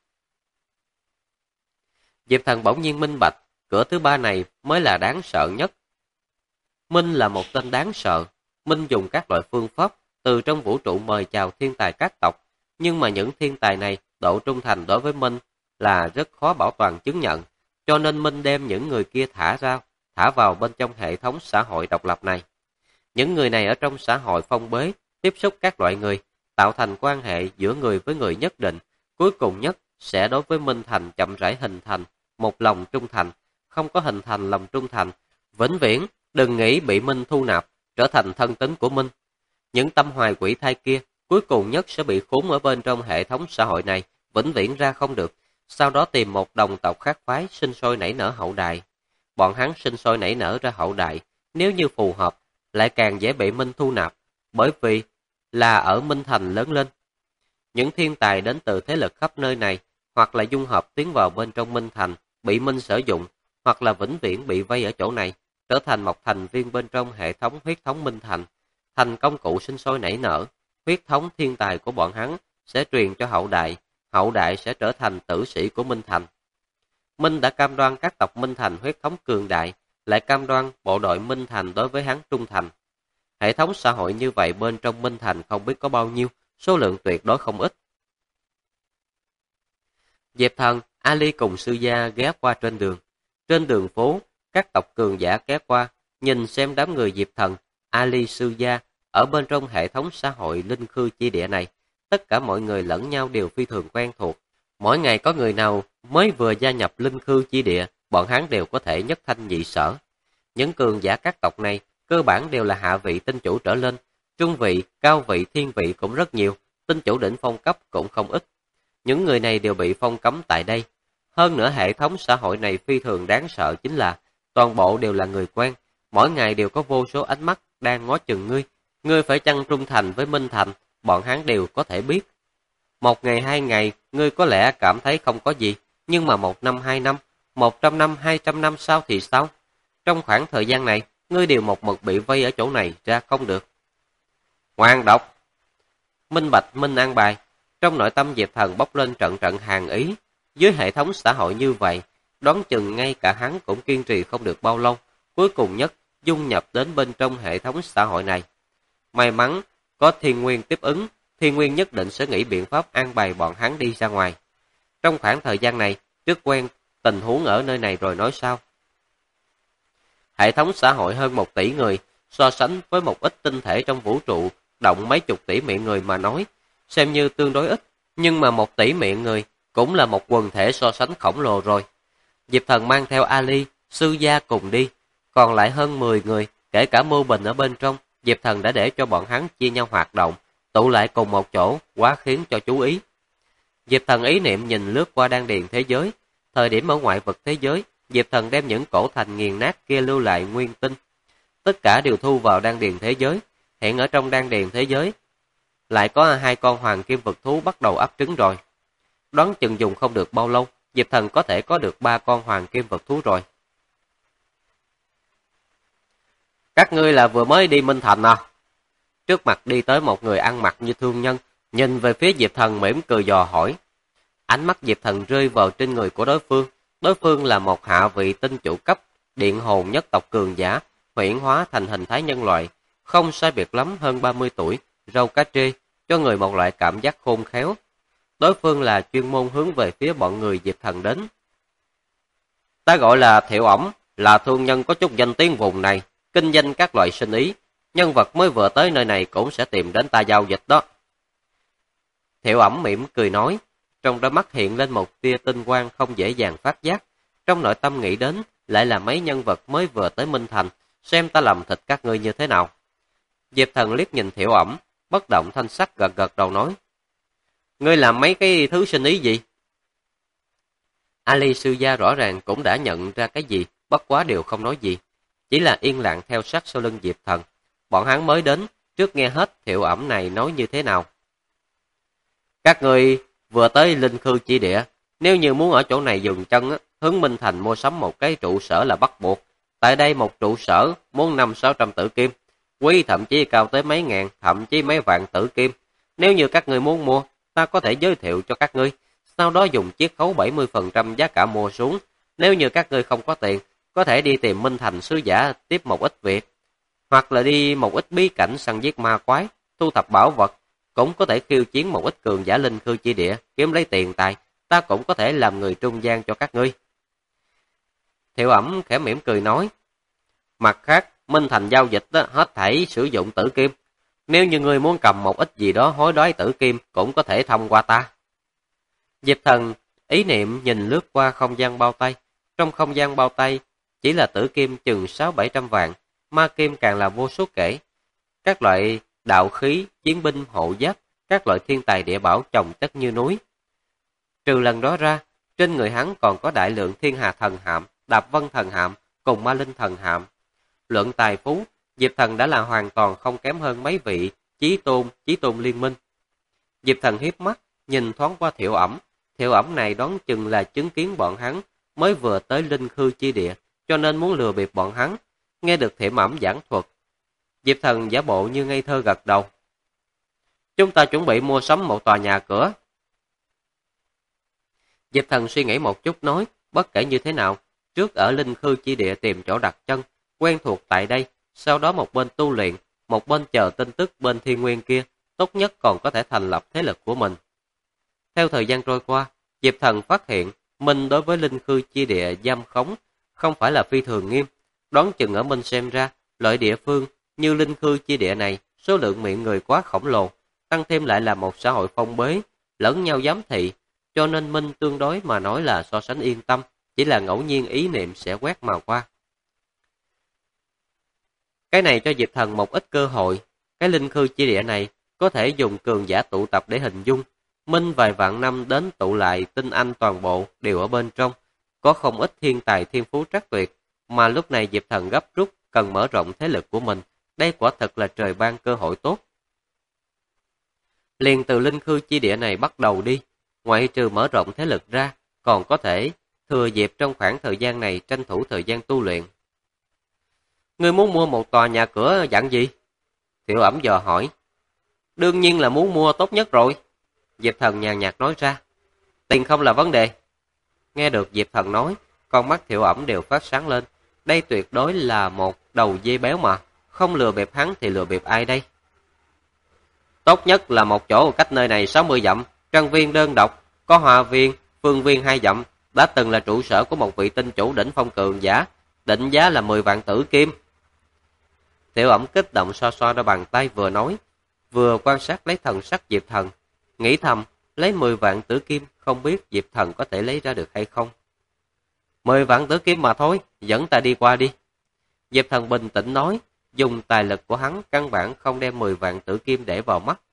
Diệp Thần bỗng nhiên minh bạch, cửa thứ ba này mới là đáng sợ nhất. Minh là một tên đáng sợ, Minh dùng các loại phương pháp từ trong vũ trụ mời chào thiên tài các tộc, nhưng mà những thiên tài này độ trung thành đối với Minh là rất khó bảo toàn chứng nhận, cho nên Minh đem những người kia thả vào bên trong hệ thống xã hội độc lập này. Những người này ở trong xã hội phong bế, tiếp xúc các loại người, tạo thành quan hệ giữa người với người nhất định, cuối cùng nhất sẽ đối với Minh Thành chậm rãi hình thành một lòng trung thành, không có hình thành lòng trung thành, vĩnh viễn đừng nghĩ bị Minh thu nạp, trở thành thân tín của Minh. Những tâm hoài quỷ thai kia cuối cùng nhất sẽ bị khốn ở bên trong hệ thống xã hội này, vĩnh viễn ra không được, sau đó tìm một đồng tộc khác phái sinh sôi nảy nở hậu đại. Bọn hắn sinh sôi nảy nở ra hậu đại, nếu như phù hợp, lại càng dễ bị Minh thu nạp, bởi vì là ở Minh Thành lớn lên. Những thiên tài đến từ thế lực khắp nơi này, hoặc là dung hợp tiến vào bên trong Minh Thành, bị Minh sử dụng, hoặc là vĩnh viễn bị vây ở chỗ này, trở thành một thành viên bên trong hệ thống huyết thống Minh Thành, thành công cụ sinh sôi nảy nở. Huyết thống thiên tài của bọn hắn sẽ truyền cho hậu đại sẽ trở thành tử sĩ của Minh Thành. Minh đã cam đoan các tộc Minh Thành huyết thống cường đại, lại cam đoan bộ đội Minh Thành đối với hắn trung thành. Hệ thống xã hội như vậy bên trong Minh Thành không biết có bao nhiêu, số lượng tuyệt đối không ít. Diệp Thần, Ali cùng sư gia ghé qua trên đường. Trên đường phố, các tộc cường giả ghé qua, nhìn xem đám người Diệp Thần, Ali sư gia ở bên trong hệ thống xã hội Linh Khư chi địa này. Tất cả mọi người lẫn nhau đều phi thường quen thuộc. Mỗi ngày có người nào mới vừa gia nhập Linh Khư chi địa, bọn hắn đều có thể nhất thanh nhị sở. Những cường giả các tộc này cơ bản đều là hạ vị tinh chủ trở lên, trung vị, cao vị, thiên vị cũng rất nhiều, tinh chủ đỉnh phong cấp cũng không ít. Những người này đều bị phong cấm tại đây. Hơn nữa hệ thống xã hội này phi thường đáng sợ chính là toàn bộ đều là người quen, mỗi ngày đều có vô số ánh mắt đang ngó chừng ngươi. Ngươi phải chăng trung thành với Minh Thành, bọn hắn đều có thể biết. Một ngày 2 ngày, ngươi có lẽ cảm thấy không có gì, nhưng mà 1 năm 2 năm, 100 năm 200 năm sau thì sao? Trong khoảng thời gian này, ngươi đều một mực bị vây ở chỗ này ra không được. Ngoan độc! Minh bạch Minh an bài, trong nội tâm Diệp Thần bốc lên trận trận hàn ý. Dưới hệ thống xã hội như vậy, đoán chừng ngay cả hắn cũng kiên trì không được bao lâu, cuối cùng nhất dung nhập đến bên trong hệ thống xã hội này. May mắn có Thiên Nguyên tiếp ứng, Thiên Nguyên nhất định sẽ nghĩ biện pháp an bài bọn hắn đi ra ngoài. Trong khoảng thời gian này, trước quen tình huống ở nơi này rồi nói sau. Hệ thống xã hội hơn 1 tỷ người, so sánh với một ít tinh thể trong vũ trụ, động mấy chục tỷ miệng người mà nói, xem như tương đối ít, nhưng mà 1 tỷ miệng người cũng là một quần thể so sánh khổng lồ rồi. Diệp Thần mang theo Ali, sư gia cùng đi, còn lại hơn 10 người, kể cả Mưu Bình ở bên trong, Diệp Thần đã để cho bọn hắn chia nhau hoạt động, tụ lại cùng một chỗ, quá khiến cho chú ý. Diệp Thần ý niệm nhìn lướt qua đan điền thế giới, thời điểm ở ngoại vực thế giới, Diệp Thần đem những cổ thành nghiền nát kia lưu lại nguyên tinh. Tất cả đều thu vào đan điền thế giới, hiện ở trong đan điền thế giới. Lại có 2 con hoàng kim vực thú bắt đầu ấp trứng rồi. Đoán chừng dùng không được bao lâu, Diệp Thần có thể có được 3 con hoàng kim vực thú rồi. Các ngươi là vừa mới đi Minh Thành à? Trước mặt đi tới một người ăn mặc như thương nhân, nhìn về phía Diệp Thần mỉm cười dò hỏi. Ánh mắt Diệp Thần rơi vào trên người của đối phương là một hạ vị tinh chủ cấp, điện hồn nhất tộc cường giả, huyễn hóa thành hình thái nhân loại, không sai biệt lắm hơn 30 tuổi, râu cá trê, cho người một loại cảm giác khôn khéo. Đối phương là chuyên môn hướng về phía bọn người Diệp Thần đến. Ta gọi là Thiệu ổng, là thương nhân có chút danh tiếng vùng này, kinh doanh các loại sinh ý, nhân vật mới vừa tới nơi này cũng sẽ tìm đến ta giao dịch đó. Thiệu Ẩm mỉm cười nói, trong đôi mắt hiện lên một tia tinh quang không dễ dàng phát giác. Trong nội tâm nghĩ đến lại là mấy nhân vật mới vừa tới Minh Thành, xem ta làm thịt các ngươi như thế nào. Diệp Thần liếc nhìn Thiệu Ẩm, bất động thanh sắc gật gật đầu nói, ngươi làm mấy cái thứ sinh ý gì? Ali sư gia rõ ràng cũng đã nhận ra cái gì, bất quá đều không nói gì, chỉ là yên lặng theo sát sau lưng Diệp Thần. Bọn hắn mới đến, trước nghe hết Thiệu Ẩm này nói như thế nào. Các người vừa tới Linh Khư chi địa, nếu như muốn ở chỗ này dừng chân, hướng Minh Thành mua sắm một cái trụ sở là bắt buộc. Tại đây một trụ sở muốn 500-600 tử kim, quý thậm chí cao tới mấy ngàn, thậm chí mấy vạn tử kim. Nếu như các người muốn mua, ta có thể giới thiệu cho các ngươi, sau đó dùng chiết khấu 70% giá cả mua xuống. Nếu như các ngươi không có tiền, có thể đi tìm Minh Thành sứ giả tiếp một ít việc, hoặc là đi một ít bí cảnh săn giết ma quái, thu thập bảo vật, cũng có thể khiêu chiến một ít cường giả Linh Khư chi địa, kiếm lấy tiền tài, ta cũng có thể làm người trung gian cho các ngươi. Thiệu Ẩm khẽ mỉm cười nói, mặt khác, Minh Thành giao dịch đó, hết thảy sử dụng tử kim. Nếu như ngươi muốn cầm một ít gì đó hối đoái tử kim, cũng có thể thông qua ta. Diệp Thần ý niệm nhìn lướt qua không gian bao tay. Trong không gian bao tay chỉ là tử kim chừng 600-700 vạn, ma kim càng là vô số kể. Các loại đạo khí, chiến binh, hộ giáp, các loại thiên tài địa bảo chồng chất như núi. Trừ lần đó ra, trên người hắn còn có đại lượng thiên hà thần hạm, đạp vân thần hạm, cùng ma linh thần hạm. Luận tài phú, Diệp Thần đã là hoàn toàn không kém hơn mấy vị chí tôn liên minh. Diệp Thần hiếp mắt, nhìn thoáng qua Thiệu Ẩm. Thiệu Ẩm này đoán chừng là chứng kiến bọn hắn mới vừa tới Linh Khư chi địa, cho nên muốn lừa bịp bọn hắn. Nghe được Thiệu Ẩm giảng thuật, Diệp Thần giả bộ như ngây thơ gật đầu. Chúng ta chuẩn bị mua sắm một tòa nhà cửa. Diệp Thần suy nghĩ một chút nói, bất kể như thế nào, trước ở Linh Khư chi địa tìm chỗ đặt chân, quen thuộc tại đây, sau đó một bên tu luyện, một bên chờ tin tức bên thiên nguyên kia, tốt nhất còn có thể thành lập thế lực của mình. Theo thời gian trôi qua, Diệp Thần phát hiện mình đối với Linh Khư chi địa giam khống không phải là phi thường nghiêm. Đoán chừng ở mình xem ra, loại địa phương như Linh Khư chi địa này, số lượng miệng người quá khổng lồ, tăng thêm lại là một xã hội phong bế, lẫn nhau giám thị, cho nên Minh tương đối mà nói là so sánh yên tâm, chỉ là ngẫu nhiên ý niệm sẽ quét mà qua. Cái này cho Diệp Thần một ít cơ hội, cái Linh Khư chi địa này có thể dùng cường giả tụ tập để hình dung. Minh vài vạn năm đến tụ lại tinh anh toàn bộ đều ở bên trong, có không ít thiên tài thiên phú trắc tuyệt, mà lúc này Diệp Thần gấp rút cần mở rộng thế lực của mình, đây quả thật là trời ban cơ hội tốt. Liền từ Linh Khư chi địa này bắt đầu đi, ngoại trừ mở rộng thế lực ra, còn có thể thừa dịp trong khoảng thời gian này tranh thủ thời gian tu luyện. Ngươi muốn mua một tòa nhà cửa dạng gì? Thiệu Ẩm dò hỏi. Đương nhiên là muốn mua tốt nhất rồi. Diệp Thần nhàn nhạt nói ra. Tiền không là vấn đề. Nghe được Diệp Thần nói, con mắt Thiệu Ẩm đều phát sáng lên. Đây tuyệt đối là một đầu dê béo mà. Không lừa bịp hắn thì lừa bịp ai đây? Tốt nhất là một chỗ cách nơi này 60 dặm, trang viên đơn độc, có hòa viên, phương viên 2 dặm, đã từng là trụ sở của một vị tinh chủ đỉnh phong cường giả, định giá là 10 vạn tử kim. Thiệu Ẩm kích động xoa xoa đôi bàn tay vừa nói, vừa quan sát lấy thần sắc Diệp Thần, nghĩ thầm, lấy 10 vạn tử kim, không biết Diệp Thần có thể lấy ra được hay không. 10 vạn tử kim mà thôi, dẫn ta đi qua đi. Diệp Thần bình tĩnh nói, dùng tài lực của hắn căn bản không đem 10 vạn tử kim để vào mắt.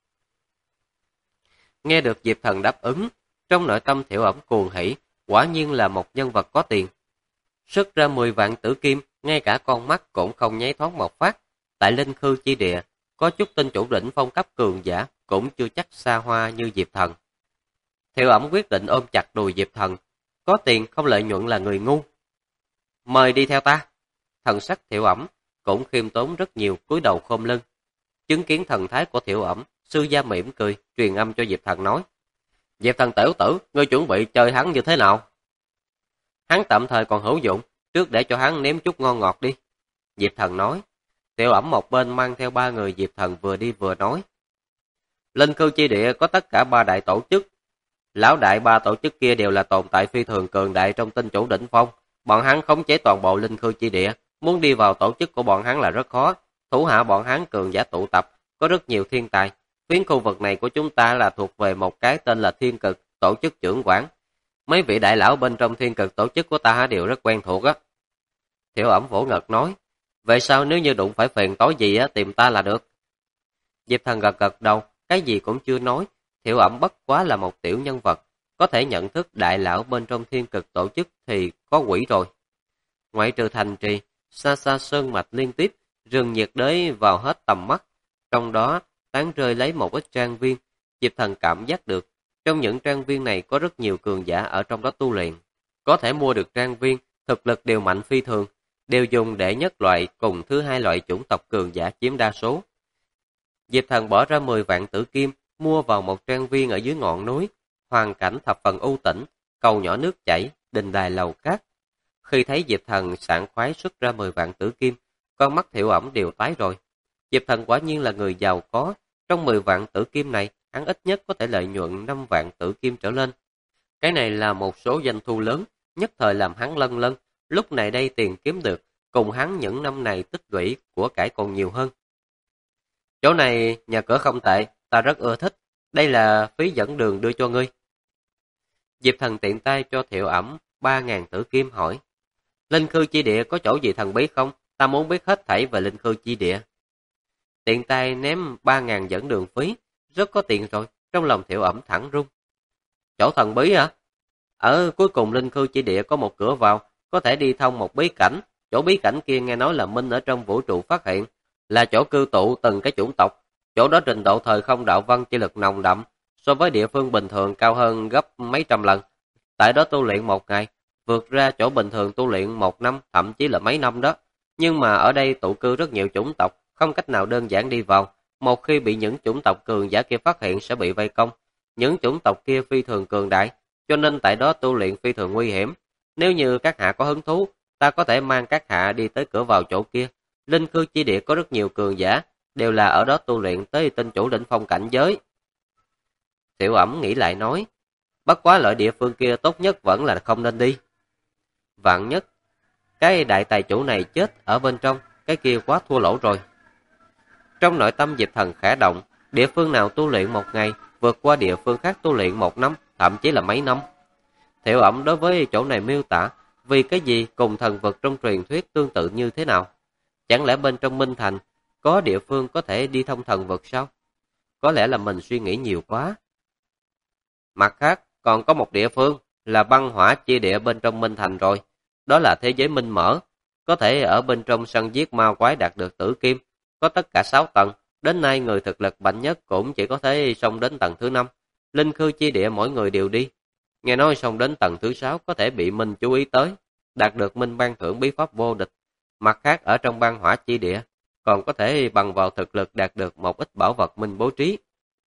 Nghe được Diệp Thần đáp ứng, trong nội tâm Thiệu Ẩm cuồng hỉ, quả nhiên là một nhân vật có tiền. Xuất ra 10 vạn tử kim, ngay cả con mắt cũng không nháy thoáng một phát. Tại Linh Khư chi địa, có chút tinh chủ đỉnh phong cấp cường giả, cũng chưa chắc xa hoa như Diệp Thần. Thiệu Ẩm quyết định ôm chặt đùi Diệp Thần, có tiền không lợi nhuận là người ngu. Mời đi theo ta. Thần sắc Thiệu Ẩm cũng khiêm tốn rất nhiều, cúi đầu khom lưng. Chứng kiến thần thái của Thiệu Ẩm, sư gia mỉm cười, truyền âm cho Diệp Thần nói. Diệp Thần tiểu tử, ngươi chuẩn bị chơi hắn như thế nào? Hắn tạm thời còn hữu dụng, trước để cho hắn nếm chút ngon ngọt đi. Diệp Thần nói. Thiệu Ẩm một bên mang theo 3 người Diệp Thần vừa đi vừa nói. Linh Khư chi địa có tất cả 3 đại tổ chức. Lão đại 3 tổ chức kia đều là tồn tại phi thường cường đại trong tinh chủ đỉnh phong. Bọn hắn khống chế toàn bộ Linh Khư chi địa, muốn đi vào tổ chức của bọn hắn là rất khó. Thủ hạ bọn hắn cường giả tụ tập, có rất nhiều thiên tài. Phiến khu vực này của chúng ta là thuộc về một cái tên là Thiên Cực, tổ chức trưởng quản. Mấy vị đại lão bên trong Thiên Cực tổ chức của ta đều rất quen thuộc á. Thiệu Ẩm vỗ ngực nói, vậy sao nếu như đụng phải phiền tối gì á, tìm ta là được. Diệp Thần gật gật đầu, cái gì cũng chưa nói. Thiệu Ẩm bất quá là một tiểu nhân vật, có thể nhận thức đại lão bên trong Thiên Cực tổ chức thì có quỷ rồi. Ngoại trừ thành trì, xa xa sơn mạch liên tiếp, rừng nhiệt đới vào hết tầm mắt. Trong đó, tán rơi lấy một ít trang viên. Diệp Thần cảm giác được, trong những trang viên này có rất nhiều cường giả ở trong đó tu luyện. Có thể mua được trang viên, thực lực đều mạnh phi thường, đều dùng để nhất loại cùng thứ hai loại chủng tộc cường giả chiếm đa số. Diệp Thần bỏ ra 10 vạn tử kim, mua vào một trang viên ở dưới ngọn núi, hoàn cảnh thập phần ưu tĩnh, cầu nhỏ nước chảy, đình đài lầu cát. Khi thấy Diệp Thần sảng khoái xuất ra 10 vạn tử kim, con mắt Thiệu Ẩm đều tái rồi. Diệp Thần quả nhiên là người giàu có, trong 10 vạn tử kim này, hắn ít nhất có thể lợi nhuận 5 vạn tử kim trở lên. Cái này là một số doanh thu lớn, nhất thời làm hắn lân lân, lúc này đây tiền kiếm được, cùng hắn những năm này tích lũy của cải còn nhiều hơn. Chỗ này nhà cửa không tệ, ta rất ưa thích, đây là phí dẫn đường đưa cho ngươi. Diệp Thần tiện tay cho Thiệu Ẩm 3.000 tử kim hỏi, linh khư chi địa có chỗ gì thần bí không? Ta muốn biết hết thảy về linh khư chi địa. Tiện tay ném 3.000 dẫn đường phí, rất có tiền rồi, trong lòng Thiệu Ẩm thẳng rung. Chỗ thần bí hả? Ở cuối cùng linh khư chi địa có một cửa vào, có thể đi thông một bí cảnh. Chỗ bí cảnh kia nghe nói là Minh ở trong vũ trụ phát hiện, là chỗ cư tụ từng cái chủng tộc. Chỗ đó trình độ thời không đạo văn chi lực nồng đậm, so với địa phương bình thường cao hơn gấp mấy trăm lần. Tại đó tu luyện một ngày, vượt ra chỗ bình thường tu luyện một năm, thậm chí là mấy năm đó. Nhưng mà ở đây tụ cư rất nhiều chủng tộc, không cách nào đơn giản đi vào. Một khi bị những chủng tộc cường giả kia phát hiện sẽ bị vây công. Những chủng tộc kia phi thường cường đại, cho nên tại đó tu luyện phi thường nguy hiểm. Nếu như các hạ có hứng thú, ta có thể mang các hạ đi tới cửa vào chỗ kia. Linh khư chi địa có rất nhiều cường giả, đều là ở đó tu luyện tới tinh chủ đỉnh phong cảnh giới. Thiệu Ẩm nghĩ lại nói, bất quá loại địa phương kia tốt nhất vẫn là không nên đi. Vạn nhất, cái đại tài chủ này chết ở bên trong, cái kia quá thua lỗ rồi. Trong nội tâm Diệp Thần khẽ động, địa phương nào tu luyện một ngày, vượt qua địa phương khác tu luyện một năm, thậm chí là mấy năm. Thiệu Ẩm đối với chỗ này miêu tả, vì cái gì cùng thần vật trong truyền thuyết tương tự như thế nào? Chẳng lẽ bên trong Minh Thành, có địa phương có thể đi thông thần vật sao? Có lẽ là mình suy nghĩ nhiều quá. Mặt khác, còn có một địa phương, là băng hỏa chi địa bên trong Minh Thành rồi. Đó là thế giới minh mở, có thể ở bên trong săn giết ma quái đạt được tử kim, có tất cả 6 tầng. Đến nay người thực lực mạnh nhất cũng chỉ có thể xông đến tầng thứ 5. Linh khư chi địa mỗi người đều đi. Nghe nói xông đến tầng thứ 6 có thể bị Minh chú ý tới, đạt được Minh ban thưởng bí pháp vô địch. Mặt khác ở trong băng hỏa chi địa, còn có thể bằng vào thực lực đạt được một ít bảo vật Minh bố trí.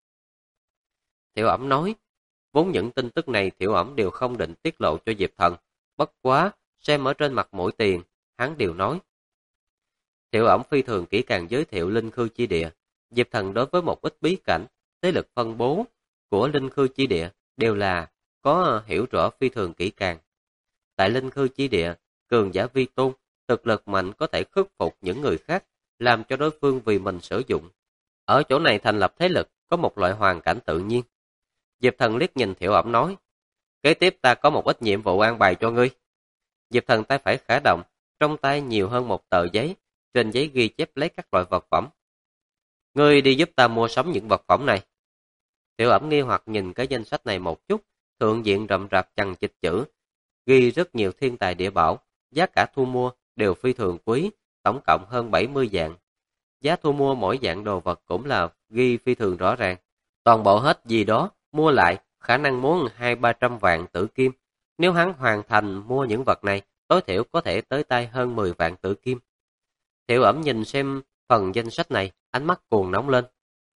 Thiệu Ẩm nói, vốn những tin tức này Thiệu Ẩm đều không định tiết lộ cho Diệp Thần, bất quá, xem ở trên mặt mũi tiền, hắn đều nói. Thiệu Ẩm phi thường kỹ càng giới thiệu linh khư chi địa, Diệp Thần đối với một ít bí cảnh, thế lực phân bố của linh khư chi địa đều là có hiểu rõ phi thường kỹ càng. Tại linh khư chi địa, cường giả vi tôn, thực lực mạnh có thể khắc phục những người khác, làm cho đối phương vì mình sử dụng. Ở chỗ này thành lập thế lực có một loại hoàn cảnh tự nhiên. Diệp Thần liếc nhìn Thiệu Ẩm nói, kế tiếp ta có một ít nhiệm vụ an bài cho ngươi. Diệp Thần tay phải khẽ động, trong tay nhiều hơn một tờ giấy, trên giấy ghi chép lấy các loại vật phẩm. Ngươi đi giúp ta mua sắm những vật phẩm này. Thiệu Ẩm nghi hoặc nhìn cái danh sách này một chút, thượng diện rậm rạp chằng chịt chữ, ghi rất nhiều thiên tài địa bảo, giá cả thu mua đều phi thường quý, tổng cộng hơn 70 dạng. Giá thu mua mỗi dạng đồ vật cũng là ghi phi thường rõ ràng. Toàn bộ hết gì đó, mua lại, khả năng muốn 200-300 vạn tử kim. Nếu hắn hoàn thành mua những vật này, tối thiểu có thể tới tay hơn 10 vạn tử kim. Thiệu Ẩm nhìn xem phần danh sách này, ánh mắt cuồng nóng lên.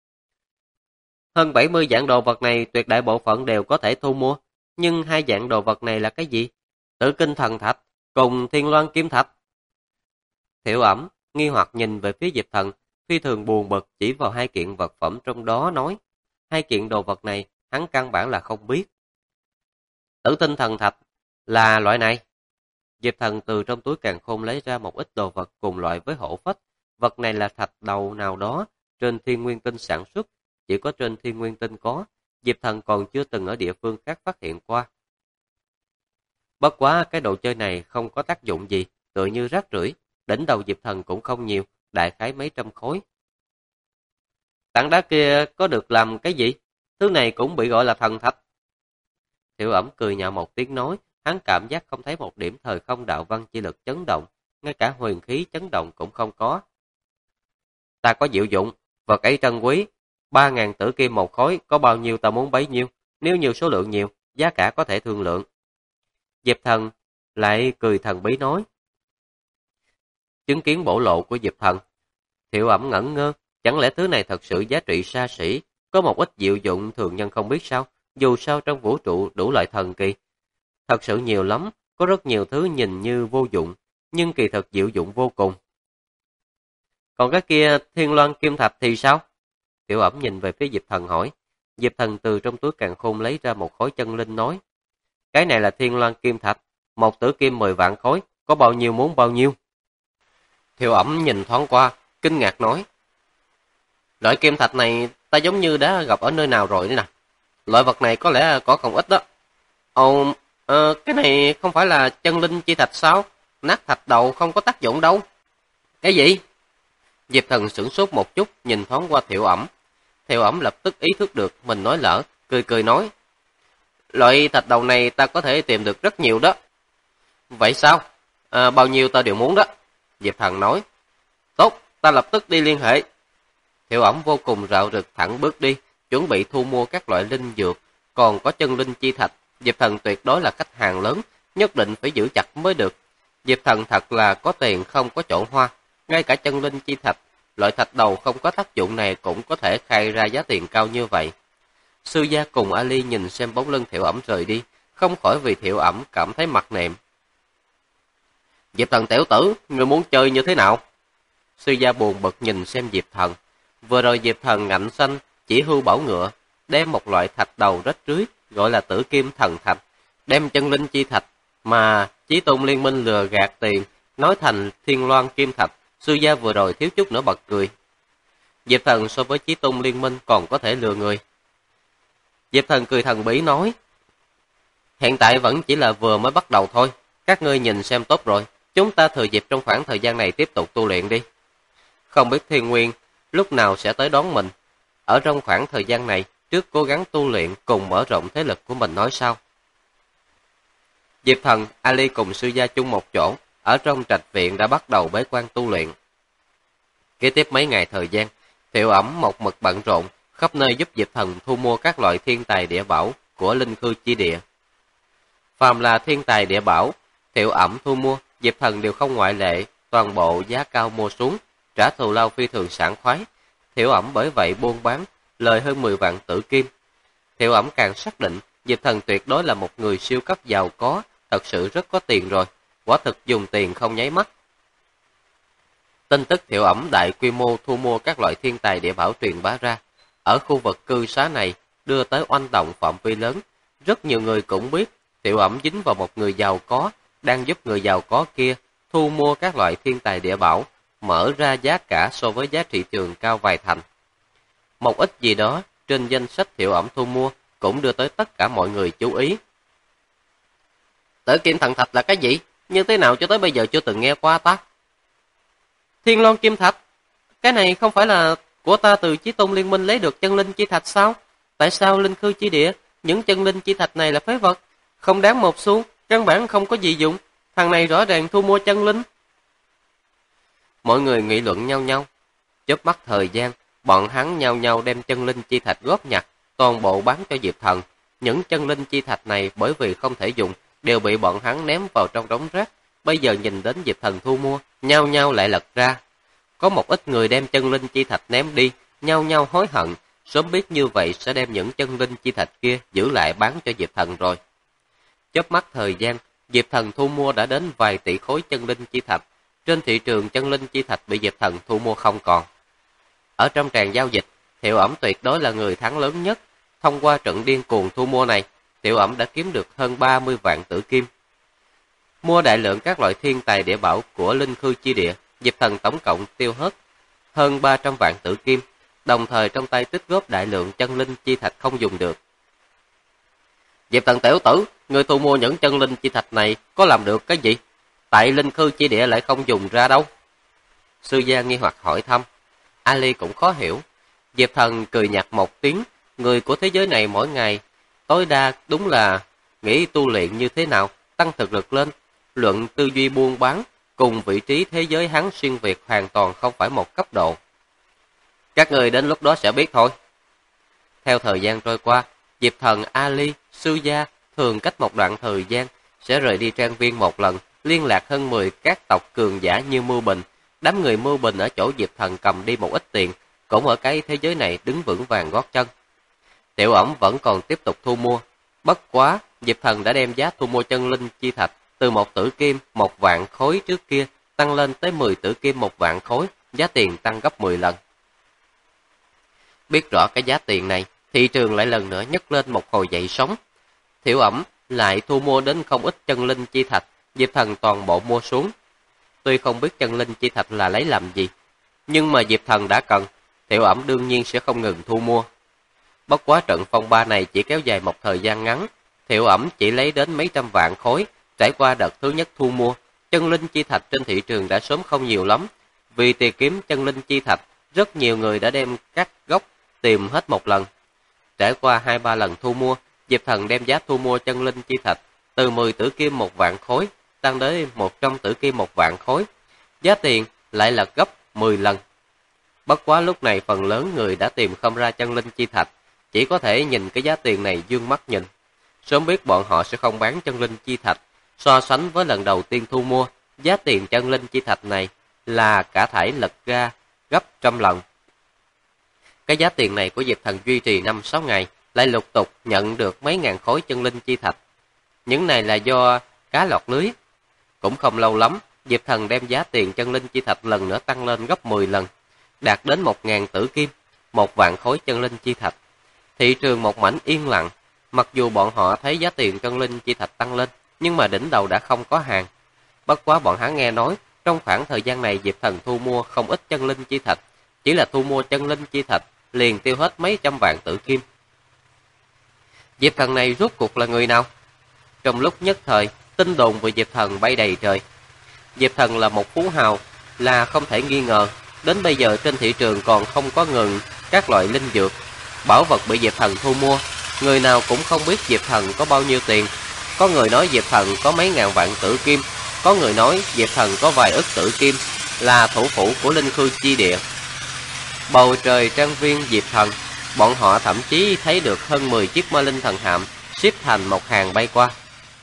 Hơn 70 dạng đồ vật này tuyệt đại bộ phận đều có thể thu mua, nhưng hai dạng đồ vật này là cái gì? Tử Kinh Thần Thạch cùng Thiên Loan Kiếm Thạch. Thiệu Ẩm nghi hoặc nhìn về phía Diệp Thần, phi thường buồn bực chỉ vào hai kiện vật phẩm trong đó nói, hai kiện đồ vật này hắn căn bản là không biết. Tử Tinh Thần Thạch là loại này. Diệp Thần từ trong túi càn khôn lấy ra một ít đồ vật cùng loại với hổ phách, Vật này là thạch đầu nào đó trên thiên nguyên tinh sản xuất, chỉ có trên thiên nguyên tinh có, Diệp Thần còn chưa từng ở địa phương khác phát hiện qua. Bất quá cái đồ chơi này không có tác dụng gì, tựa như rác rưởi, đỉnh đầu Diệp Thần cũng không nhiều, đại khái mấy trăm khối. Tảng đá kia có được làm cái gì? Thứ này cũng bị gọi là thần thạch. Tiểu Ẩm cười nhạo một tiếng nói, hắn cảm giác không thấy một điểm thời không đạo văn chi lực chấn động, ngay cả huyền khí chấn động cũng không có. Ta có diệu dụng, vật ấy trân quý, 3.000 tử kim một khối, có bao nhiêu ta muốn bấy nhiêu, nếu nhiều số lượng nhiều, giá cả có thể thương lượng. Diệp Thần lại cười thần bí nói. Chứng kiến bổ lộ của Diệp Thần, Tiểu Ẩm ngẩn ngơ, chẳng lẽ thứ này thật sự giá trị xa xỉ, có một ít diệu dụng thường nhân không biết sao, dù sao trong vũ trụ đủ loại thần kỳ. Thật sự nhiều lắm, có rất nhiều thứ nhìn như vô dụng, nhưng kỳ thực diệu dụng vô cùng. Còn cái kia Thiên Loan Kim Thạch thì sao? Tiểu Ẩm nhìn về phía Diệp Thần hỏi. Diệp Thần từ trong túi càn khôn lấy ra một khối chân linh nói. Cái này là Thiên Loan Kim Thạch, một tử kim 10 vạn khối, có bao nhiêu muốn bao nhiêu? Tiểu Ẩm nhìn thoáng qua, kinh ngạc nói. Loại kim thạch này ta giống như đã gặp ở nơi nào rồi đấy nè. Loại vật này có lẽ có không ít đó. Ồ, cái này không phải là chân linh chi thạch sao? Nát thạch đầu không có tác dụng đâu. Cái gì? Diệp Thần sửng sốt một chút, nhìn thoáng qua Thiệu Ẩm. Thiệu Ẩm lập tức ý thức được mình nói lỡ, cười cười nói. Loại thạch đầu này ta có thể tìm được rất nhiều đó. Vậy sao? Bao nhiêu ta đều muốn đó. Diệp Thần nói. Tốt, ta lập tức đi liên hệ. Thiệu Ẩm vô cùng rạo rực thẳng bước đi, chuẩn bị thu mua các loại linh dược, còn có chân linh chi thạch. Diệp Thần tuyệt đối là khách hàng lớn, nhất định phải giữ chặt mới được. Diệp Thần thật là có tiền không có chỗ hoa, ngay cả chân linh chi thạch, loại thạch đầu không có tác dụng này cũng có thể khai ra giá tiền cao như vậy. Sư gia cùng Ali nhìn xem bóng lưng Thiệu Ẩm rời đi, không khỏi vì Thiệu Ẩm cảm thấy mặt nệm. Diệp Thần tiểu tử, người muốn chơi như thế nào? Sư gia buồn bực nhìn xem Diệp Thần. Vừa rồi Diệp Thần ngạnh xanh chỉ hưu bảo ngựa, đem một loại thạch đầu rách rưới gọi là tử kim thần thạch, đem chân linh chi thạch mà Chí Tôn Liên Minh lừa gạt tiền, nói thành Thiên Loan Kim Thạch. Sư gia vừa rồi thiếu chút nữa bật cười. Diệp Thần so với Chí Tôn Liên Minh còn có thể lừa người. Diệp Thần cười thần bí nói, hiện tại vẫn chỉ là vừa mới bắt đầu thôi, các ngươi nhìn xem tốt rồi, chúng ta thừa dịp trong khoảng thời gian này tiếp tục tu luyện đi. Không biết Thiên Nguyên lúc nào sẽ tới đón mình. Ở trong khoảng thời gian này, trước cố gắng tu luyện cùng mở rộng thế lực của mình nói sao. Diệp Thần, Ali cùng sư gia chung một chỗ, ở trong trạch viện đã bắt đầu bế quan tu luyện. Kế tiếp mấy ngày thời gian, Thiệu Ẩm một mực bận rộn, khắp nơi giúp Diệp Thần thu mua các loại thiên tài địa bảo của linh khư chi địa. Phàm là thiên tài địa bảo, Thiệu Ẩm thu mua, Diệp Thần đều không ngoại lệ, toàn bộ giá cao mua xuống, trả thù lao phi thường sảng khoái. Thiệu Ẩm bởi vậy buôn bán, lời hơn 10 vạn tử kim. Thiệu Ẩm càng xác định, Diệp Thần tuyệt đối là một người siêu cấp giàu có, thật sự rất có tiền rồi, quả thực dùng tiền không nháy mắt. Tin tức Thiệu Ẩm đại quy mô thu mua các loại thiên tài địa bảo truyền bá ra, ở khu vực cư xá này đưa tới oanh động phạm vi lớn. Rất nhiều người cũng biết Thiệu Ẩm dính vào một người giàu có, đang giúp người giàu có kia thu mua các loại thiên tài địa bảo, mở ra giá cả so với giá trị trường cao vài thành. Một ít gì đó trên danh sách Thiệu Ẩm thu mua cũng đưa tới tất cả mọi người chú ý. Tử kim thần thạch là cái gì? Như thế nào cho tới bây giờ chưa từng nghe qua ta? Thiên Loan Kim Thạch? Cái này không phải là của ta từ Chí Tôn Liên Minh lấy được chân linh chi thạch sao? Tại sao linh khư chi địa, những chân linh chi thạch này là phế vật? Không đáng một xu, căn bản không có gì dụng. Thằng này rõ ràng thu mua chân linh. Mọi người nghị luận nhau nhau. Chớp mắt thời gian, bọn hắn nhau nhau đem chân linh chi thạch góp nhặt, toàn bộ bán cho Diệp Thần. Những chân linh chi thạch này bởi vì không thể dùng, đều bị bọn hắn ném vào trong đống rác. Bây giờ nhìn đến Diệp Thần thu mua, nhau nhau lại lật ra. Có một ít người đem chân linh chi thạch ném đi, nhau nhau hối hận, sớm biết như vậy sẽ đem những chân linh chi thạch kia giữ lại bán cho Diệp Thần rồi. Chớp mắt thời gian, Diệp Thần thu mua đã đến vài tỷ khối chân linh chi thạch. Trên thị trường chân linh chi thạch bị Diệp Thần thu mua không còn. Ở trong tràng giao dịch, Thiệu Ẩm tuyệt đối là người thắng lớn nhất. Thông qua trận điên cuồng thu mua này, Thiệu Ẩm đã kiếm được hơn 30 vạn tử kim. Mua đại lượng các loại thiên tài địa bảo của linh khư chi địa, Diệp Thần tổng cộng tiêu hết hơn 300 vạn tử kim, đồng thời trong tay tích góp đại lượng chân linh chi thạch không dùng được. Diệp Thần tiểu tử, người thu mua những chân linh chi thạch này có làm được cái gì? Tại linh khư chi địa lại không dùng ra đâu. Sư gia nghi hoặc hỏi thăm. Ali cũng khó hiểu. Diệp Thần cười nhạt một tiếng, người của thế giới này mỗi ngày tối đa đúng là nghĩ tu luyện như thế nào, tăng thực lực lên, luận tư duy buôn bán, cùng vị trí thế giới hắn xuyên việt hoàn toàn không phải một cấp độ. Các người đến lúc đó sẽ biết thôi. Theo thời gian trôi qua, Diệp Thần, Ali, Sư Gia thường cách một đoạn thời gian sẽ rời đi trang viên một lần, liên lạc hơn 10 các tộc cường giả như Mưu Bình. Đám người Mưu Bình ở chỗ Diệp Thần cầm đi một ít tiền, cũng ở cái thế giới này đứng vững vàng gót chân. Tiểu Ẩm vẫn còn tiếp tục thu mua. Bất quá, Diệp Thần đã đem giá thu mua chân linh chi thạch từ 1 tử kim 1 vạn khối trước kia tăng lên tới 10 tử kim 1 vạn khối, giá tiền tăng gấp 10 lần. Biết rõ cái giá tiền này, thị trường lại lần nữa nhấc lên một hồi dậy sóng. Tiểu Ẩm lại thu mua đến không ít chân linh chi thạch, Diệp Thần toàn bộ mua xuống. Tuy không biết chân linh chi thạch là lấy làm gì, nhưng mà Diệp Thần đã cần, Tiểu Ẩm đương nhiên sẽ không ngừng thu mua. Bất quá trận phong ba này chỉ kéo dài một thời gian ngắn, Tiểu Ẩm chỉ lấy đến mấy trăm vạn khối. Trải qua đợt thứ nhất thu mua, chân linh chi thạch trên thị trường đã sớm không nhiều lắm. Vì tìm kiếm chân linh chi thạch, rất nhiều người đã đem các gốc tìm hết một lần. Trải qua 2-3 lần thu mua, Diệp Thần đem giá thu mua chân linh chi thạch từ 10 tử kim 1 vạn khối tăng đến 100 tử kim 1 vạn khối. Giá tiền lại là gấp 10 lần. Bất quá lúc này phần lớn người đã tìm không ra chân linh chi thạch, chỉ có thể nhìn cái giá tiền này dương mắt nhìn. Sớm biết bọn họ sẽ không bán chân linh chi thạch. So sánh với lần đầu tiên thu mua, giá tiền chân linh chi thạch này là cả thảy lật ra gấp trăm lần. Cái giá tiền này của Diệp Thần duy trì 5-6 ngày, lại lục tục nhận được mấy ngàn khối chân linh chi thạch. Những này là do cá lọt lưới. Cũng không lâu lắm, Diệp Thần đem giá tiền chân linh chi thạch lần nữa tăng lên gấp 10 lần, đạt đến 1.000 tử kim, 1 vạn khối chân linh chi thạch. Thị trường một mảnh yên lặng, mặc dù bọn họ thấy giá tiền chân linh chi thạch tăng lên, nhưng mà đỉnh đầu đã không có hàng. Bất quá bọn hắn nghe nói, trong khoảng thời gian này Diệp Thần thu mua không ít chân linh chi thạch, chỉ là thu mua chân linh chi thạch, liền tiêu hết mấy trăm vạn tử kim. Diệp Thần này rốt cuộc là người nào? Trong lúc nhất thời, tin đồn về Diệp Thần bay đầy trời. Diệp Thần là một phú hào, là không thể nghi ngờ. Đến bây giờ trên thị trường còn không có ngừng các loại linh dược, bảo vật bị Diệp Thần thu mua. Người nào cũng không biết Diệp Thần có bao nhiêu tiền. Có người nói Diệp Thần có mấy ngàn vạn tử kim, có người nói Diệp Thần có vài ức tử kim, là thủ phủ của linh khư chi địa. Bầu trời trang viên Diệp Thần, bọn họ thậm chí thấy được hơn 10 chiếc ma linh thần hạm xếp thành một hàng bay qua.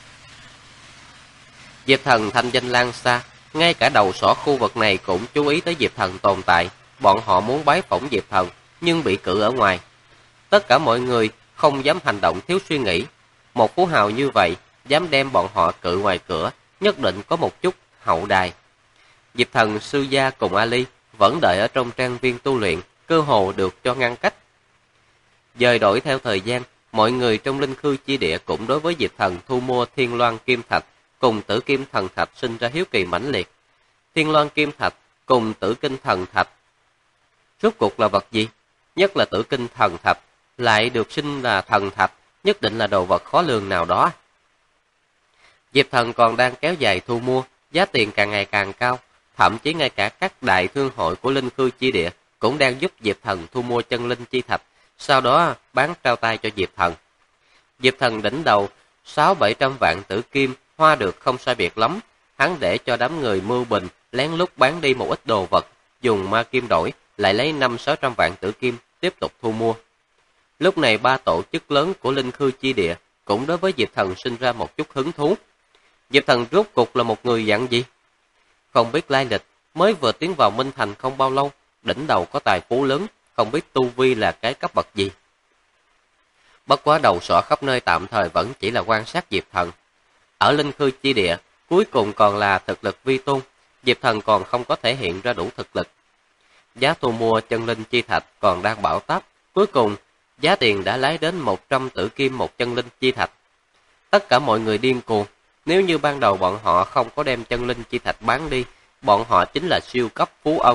Diệp Thần thanh danh lan xa, ngay cả đầu sỏ khu vực này cũng chú ý tới Diệp Thần tồn tại. Bọn họ muốn bái phỏng Diệp Thần, nhưng bị cự ở ngoài. Tất cả mọi người không dám hành động thiếu suy nghĩ. Một phú hào như vậy, dám đem bọn họ cự ngoài cửa, nhất định có một chút hậu đài. Diệp Thần, Sư Gia cùng Ali vẫn đợi ở trong trang viên tu luyện, cơ hồ được cho ngăn cách. Dời đổi theo thời gian, mọi người trong linh khư chi địa cũng đối với Diệp Thần thu mua Thiên Loan Kim Thạch cùng Tử Kim Thần Thạch sinh ra hiếu kỳ mãnh liệt. Thiên Loan Kim Thạch cùng Tử Kinh Thần Thạch rốt cuộc là vật gì? Nhất là Tử Kinh Thần Thạch lại được sinh là thần thạch, nhất định là đồ vật khó lường nào đó. Diệp Thần còn đang kéo dài thu mua, giá tiền càng ngày càng cao, thậm chí ngay cả các đại thương hội của linh khư chi địa cũng đang giúp Diệp Thần thu mua chân linh chi thạch, sau đó bán trao tay cho Diệp Thần. Diệp Thần đỉnh đầu 600-700 vạn tử kim, hoa được không sai biệt lắm, hắn để cho đám người Mưu Bình lén lút bán đi một ít đồ vật, dùng ma kim đổi, lại lấy 500-600 vạn tử kim tiếp tục thu mua. Lúc này 3 tổ chức lớn của linh khư chi địa cũng đối với Diệp Thần sinh ra một chút hứng thú. Diệp Thần rốt cục là một người dạng gì? Không biết lai lịch, mới vừa tiến vào Minh Thành không bao lâu, đỉnh đầu có tài phú lớn, không biết tu vi là cái cấp bậc gì. Bất quá đầu sỏ khắp nơi tạm thời vẫn chỉ là quan sát Diệp Thần. Ở linh khư chi địa, cuối cùng còn là thực lực vi tôn, Diệp Thần còn không có thể hiện ra đủ thực lực. Giá thu mua chân linh chi thạch còn đang bão táp, cuối cùng giá tiền đã lấy đến 100 tử kim một chân linh chi thạch. Tất cả mọi người điên cuồng, nếu như ban đầu bọn họ không có đem chân linh chi thạch bán đi, bọn họ chính là siêu cấp phú ông,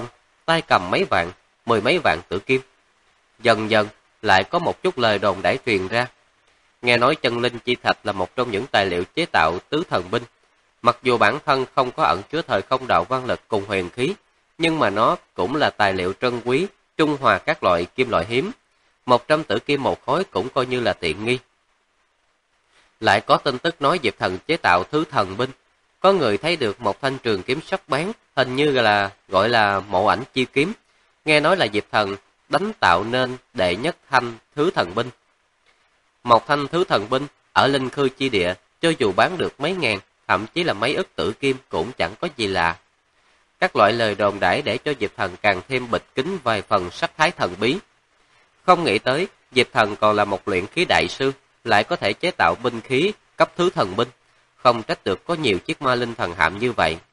tay cầm mấy vạn, mười mấy vạn tử kim. Dần dần, lại có một chút lời đồn đãi truyền ra. Nghe nói chân linh chi thạch là một trong những tài liệu chế tạo tứ thần binh. Mặc dù bản thân không có ẩn chứa thời không đạo văn lực cùng huyền khí, nhưng mà nó cũng là tài liệu trân quý, trung hòa các loại kim loại hiếm. 100 tử kim một khối cũng coi như là tiện nghi. Lại có tin tức nói Diệp Thần chế tạo thứ thần binh. Có người thấy được một thanh trường kiếm sắc bén, hình như là gọi là mộ ảnh chi kiếm. Nghe nói là Diệp Thần đánh tạo nên đệ nhất thanh thứ thần binh. Một thanh thứ thần binh ở linh khư chi địa, cho dù bán được mấy ngàn, thậm chí là mấy ức tử kim cũng chẳng có gì lạ. Các loại lời đồn đãi để cho Diệp Thần càng thêm bịch kín vài phần sắc thái thần bí. Không nghĩ tới, Diệp Thần còn là một luyện khí đại sư, lại có thể chế tạo binh khí cấp thứ thần binh. Không trách được có nhiều chiếc ma linh thần hạm như vậy.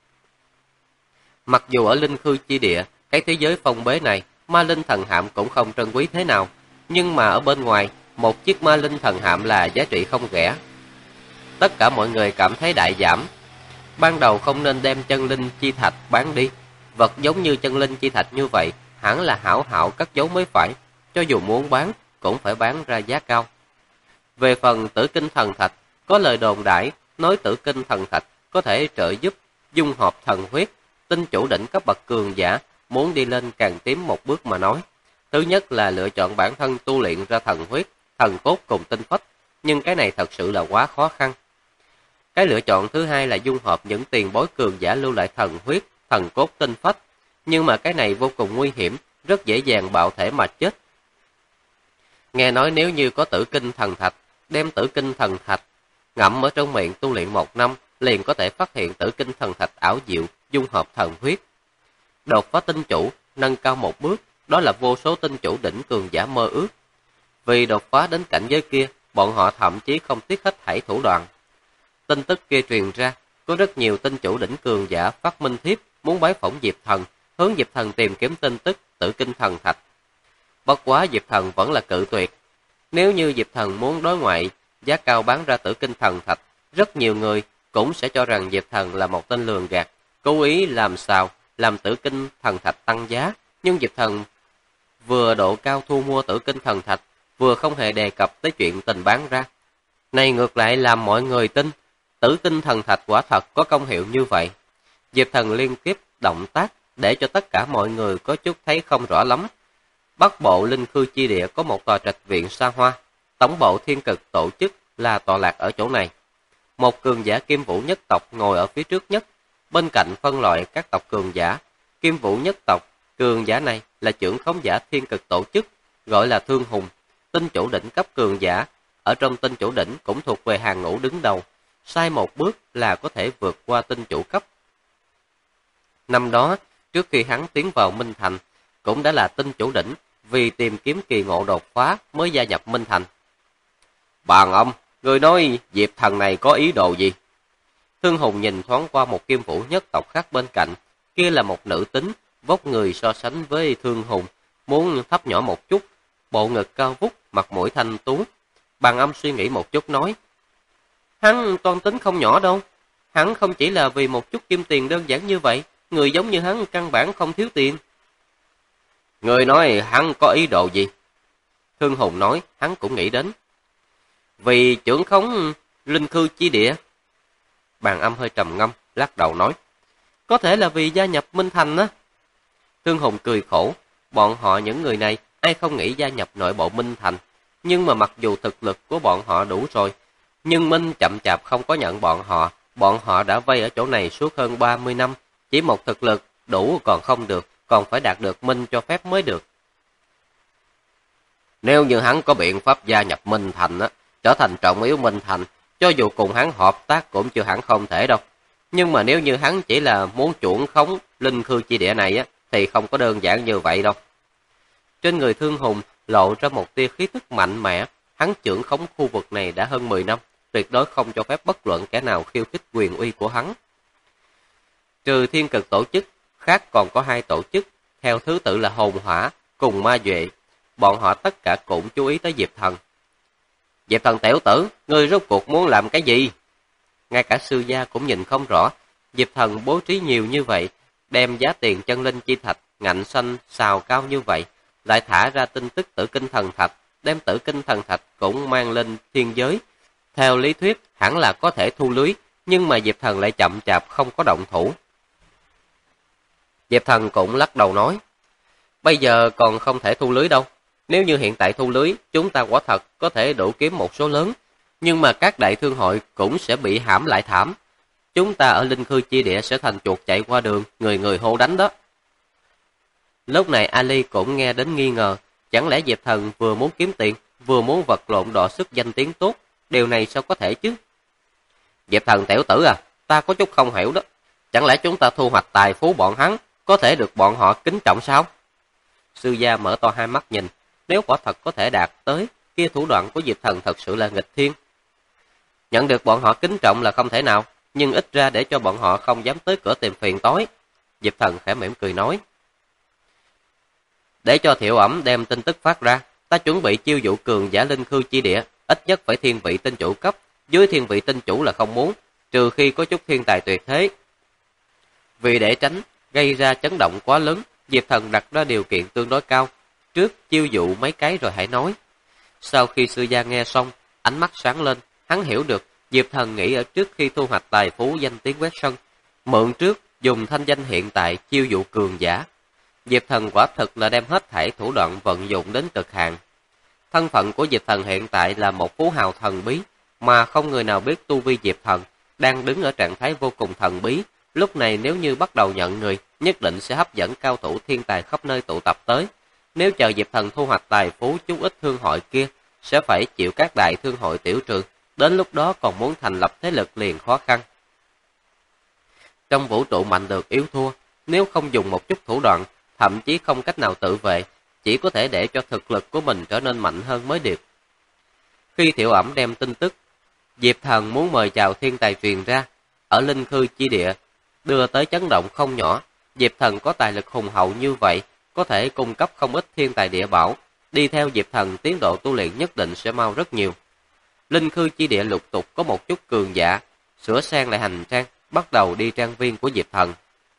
Mặc dù ở linh khư chi địa, cái thế giới phong bế này, ma linh thần hạm cũng không trân quý thế nào, nhưng mà ở bên ngoài, một chiếc ma linh thần hạm là giá trị không rẻ. Tất cả mọi người cảm thấy đại giảm. Ban đầu không nên đem chân linh chi thạch bán đi. Vật giống như chân linh chi thạch như vậy, hẳn là hảo hảo cất giấu mới phải. Cho dù muốn bán, cũng phải bán ra giá cao. Về phần tử kinh thần thạch, có lời đồn đãi nói tử kinh thần thạch có thể trợ giúp dung hợp thần huyết. Tinh chủ đỉnh cấp bậc cường giả muốn đi lên càng tiến một bước mà nói. Thứ nhất là lựa chọn bản thân tu luyện ra thần huyết, thần cốt cùng tinh phách, nhưng cái này thật sự là quá khó khăn. Cái lựa chọn thứ hai là dung hợp những tiền bối cường giả lưu lại thần huyết, thần cốt tinh phách, nhưng mà cái này vô cùng nguy hiểm, rất dễ dàng bạo thể mà chết. Nghe nói nếu như có tử kinh thần thạch, đem tử kinh thần thạch ngậm ở trong miệng tu luyện 1 năm, liền có thể phát hiện tử kinh thần thạch ảo diệu, dung hợp thần huyết. Đột phá tinh chủ, nâng cao một bước, đó là vô số tinh chủ đỉnh cường giả mơ ước. Vì đột phá đến cảnh giới kia, bọn họ thậm chí không tiếc hết thảy thủ đoạn. Tin tức kia truyền ra, có rất nhiều tinh chủ đỉnh cường giả phát minh thiếp muốn bái phỏng Diệp Thần, hướng Diệp Thần tìm kiếm tin tức tử kinh thần thạch. Bất quá Diệp Thần vẫn là cự tuyệt. Nếu như Diệp Thần muốn đối ngoại, giá cao bán ra tử kinh thần thạch, rất nhiều người cũng sẽ cho rằng Diệp Thần là một tên lường gạt, cố ý làm sao làm tử kinh thần thạch tăng giá, nhưng Diệp Thần vừa độ cao thu mua tử kinh thần thạch, vừa không hề đề cập tới chuyện tình bán ra. Này ngược lại làm mọi người tin, tử kinh thần thạch quả thật có công hiệu như vậy. Diệp Thần liên tiếp động tác để cho tất cả mọi người có chút thấy không rõ lắm. Bắc bộ linh khư chi địa có một tòa trạch viện xa hoa, tổng bộ thiên cực tổ chức là tọa lạc ở chỗ này. Một cường giả Kim Vũ nhất tộc ngồi ở phía trước nhất, bên cạnh phân loại các tộc cường giả. Kim Vũ nhất tộc, cường giả này là trưởng khống giả thiên cực tổ chức, gọi là Thương Hùng, tinh chủ đỉnh cấp cường giả, ở trong tinh chủ đỉnh cũng thuộc về hàng ngũ đứng đầu, sai một bước là có thể vượt qua tinh chủ cấp. Năm đó, trước khi hắn tiến vào Minh Thành, cũng đã là tinh chủ đỉnh, vì tìm kiếm kỳ ngộ đột phá mới gia nhập Minh Thành. Bàn ông, người nói Diệp Thần này có ý đồ gì? Thương Hùng nhìn thoáng qua một Kim Vũ nhất tộc khác bên cạnh, kia là một nữ tính, vóc người so sánh với Thương Hùng, muốn thấp nhỏ một chút, bộ ngực cao vút, mặt mũi thanh tú. Bàn âm suy nghĩ một chút nói, hắn toan tính không nhỏ đâu, hắn không chỉ là vì một chút kim tiền đơn giản như vậy, người giống như hắn căn bản không thiếu tiền. Người nói hắn có ý đồ gì? Thương Hùng nói, hắn cũng nghĩ đến. Vì trưởng khống linh khư chi địa. Bàn âm hơi trầm ngâm, lắc đầu nói, có thể là vì gia nhập Minh Thành á. Thương Hùng cười khổ, bọn họ những người này ai không nghĩ gia nhập nội bộ Minh Thành, nhưng mà mặc dù thực lực của bọn họ đủ rồi, nhưng Minh chậm chạp không có nhận bọn họ đã vây ở chỗ này suốt hơn 30 năm, chỉ một thực lực đủ còn không được, còn phải đạt được Minh cho phép mới được. Nếu như hắn có biện pháp gia nhập Minh Thành á, trở thành trọng yếu Minh Thành, cho dù cùng hắn hợp tác cũng chưa hẳn không thể đâu. Nhưng mà nếu như hắn chỉ là muốn chuẩn khống linh khư chi địa này á, thì không có đơn giản như vậy đâu. Trên người Thương Hùng lộ ra một tia khí tức mạnh mẽ, hắn trưởng khống khu vực này đã hơn 10 năm, tuyệt đối không cho phép bất luận kẻ nào khiêu khích quyền uy của hắn. Trừ thiên cực tổ chức, khác còn có 2 tổ chức, theo thứ tự là Hồn Hỏa cùng Ma Duệ. Bọn họ tất cả cũng chú ý tới Diệp Thần. Diệp Thần tiểu tử, ngươi rốt cuộc muốn làm cái gì? Ngay cả sư gia cũng nhìn không rõ, Diệp Thần bố trí nhiều như vậy, đem giá tiền chân linh chi thạch ngạnh xanh xào cao như vậy, lại thả ra tin tức tử kinh thần thạch, đem tử kinh thần thạch cũng mang lên thiên giới. Theo lý thuyết, hẳn là có thể thu lưới, nhưng mà Diệp Thần lại chậm chạp không có động thủ. Diệp Thần cũng lắc đầu nói, bây giờ còn không thể thu lưới đâu. Nếu như hiện tại thu lưới, chúng ta quả thật có thể đủ kiếm một số lớn, nhưng mà các đại thương hội cũng sẽ bị hãm lại thảm. Chúng ta ở Linh Khư chi địa sẽ thành chuột chạy qua đường, người người hô đánh đó. Lúc này Ali cũng nghe đến nghi ngờ, chẳng lẽ Diệp Thần vừa muốn kiếm tiền, vừa muốn vật lộn đọ sức danh tiếng tốt, điều này sao có thể chứ? Diệp Thần tiểu tử à, ta có chút không hiểu đó. Chẳng lẽ chúng ta thu hoạch tài phú bọn hắn, có thể được bọn họ kính trọng sao? Sư gia mở to hai mắt nhìn, nếu quả thật có thể đạt tới, kia thủ đoạn của Diệp Thần thật sự là nghịch thiên. Nhận được bọn họ kính trọng là không thể nào, nhưng ít ra để cho bọn họ không dám tới cửa tìm phiền toái. Diệp Thần khẽ mỉm cười nói. Để cho Thiệu Ẩm đem tin tức phát ra, ta chuẩn bị chiêu dụ cường giả Linh Khư chi địa, ít nhất phải thiên vị tinh chủ cấp, dưới thiên vị tinh chủ là không muốn, trừ khi có chút thiên tài tuyệt thế. Vì để tránh gây ra chấn động quá lớn, Diệp Thần đặt ra điều kiện tương đối cao, trước chiêu dụ mấy cái rồi hãy nói. Sau khi sư gia nghe xong, ánh mắt sáng lên, hắn hiểu được Diệp Thần nghĩ ở trước khi thu hoạch tài phú danh tiếng quét sân, mượn trước dùng thanh danh hiện tại chiêu dụ cường giả. Diệp Thần quả thực là đem hết thảy thủ đoạn vận dụng đến cực hạn. Thân phận của Diệp Thần hiện tại là một phú hào thần bí, mà không người nào biết tu vi Diệp Thần đang đứng ở trạng thái vô cùng thần bí. Lúc này nếu như bắt đầu nhận người, nhất định sẽ hấp dẫn cao thủ thiên tài khắp nơi tụ tập tới. Nếu chờ Diệp Thần thu hoạch tài phú chút ít thương hội kia, sẽ phải chịu các đại thương hội tiểu trừ, đến lúc đó còn muốn thành lập thế lực liền khó khăn. Trong vũ trụ mạnh được yếu thua, nếu không dùng một chút thủ đoạn, thậm chí không cách nào tự vệ, chỉ có thể để cho thực lực của mình trở nên mạnh hơn mới được. Khi Thiệu Ẩm đem tin tức Diệp Thần muốn mời chào thiên tài truyền ra, ở Linh Khư chi địa, đưa tới chấn động không nhỏ. Diệp Thần có tài lực hùng hậu như vậy, có thể cung cấp không ít thiên tài địa bảo, đi theo Diệp Thần tiến độ tu luyện nhất định sẽ mau rất nhiều. Linh Khư chi địa lục tục có một chút cường giả, sửa sang lại hành trang, bắt đầu đi trang viên của Diệp Thần.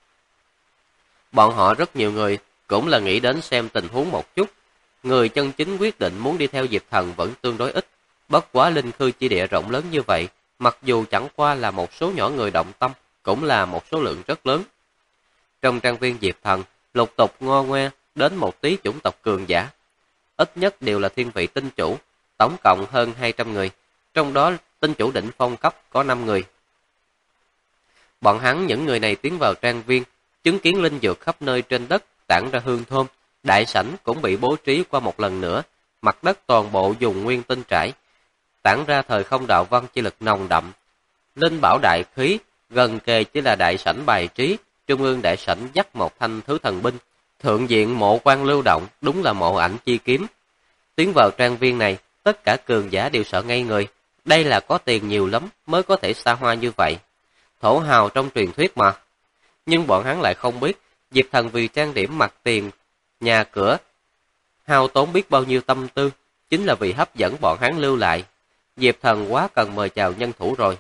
Bọn họ rất nhiều người cũng là nghĩ đến xem tình huống một chút. Người chân chính quyết định muốn đi theo Diệp Thần vẫn tương đối ít. Bất quá Linh Khư chi địa rộng lớn như vậy, mặc dù chẳng qua là một số nhỏ người động tâm, cũng là một số lượng rất lớn. Trong trang viên Diệp Thần, lục tục ngo ngoe đến một tí chủng tộc cường giả. Ít nhất đều là thiên vị tinh chủ, tổng cộng hơn 200 người. Trong đó tinh chủ đỉnh phong cấp có 5 người. Bọn hắn những người này tiến vào trang viên, chứng kiến linh dược khắp nơi trên đất tản ra hương thơm, đại sảnh cũng bị bố trí qua một lần nữa, mặt đất toàn bộ dùng nguyên tinh trải, tản ra thời không đạo văn chi lực nồng đậm. Linh bảo đại khí, gần kề chỉ là đại sảnh bài trí, trung ương đại sảnh dắt một thanh thứ thần binh, thượng diện mộ quan lưu động, đúng là mộ ảnh chi kiếm. Tiến vào trang viên này, tất cả cường giả đều sợ ngây người, đây là có tiền nhiều lắm mới có thể xa hoa như vậy. Thổ hào trong truyền thuyết mà. Nhưng bọn hắn lại không biết, Diệp Thần vì trang điểm mặt tiền, nhà cửa, hao tốn biết bao nhiêu tâm tư, chính là vì hấp dẫn bọn hắn lưu lại. Diệp Thần quá cần mời chào nhân thủ rồi.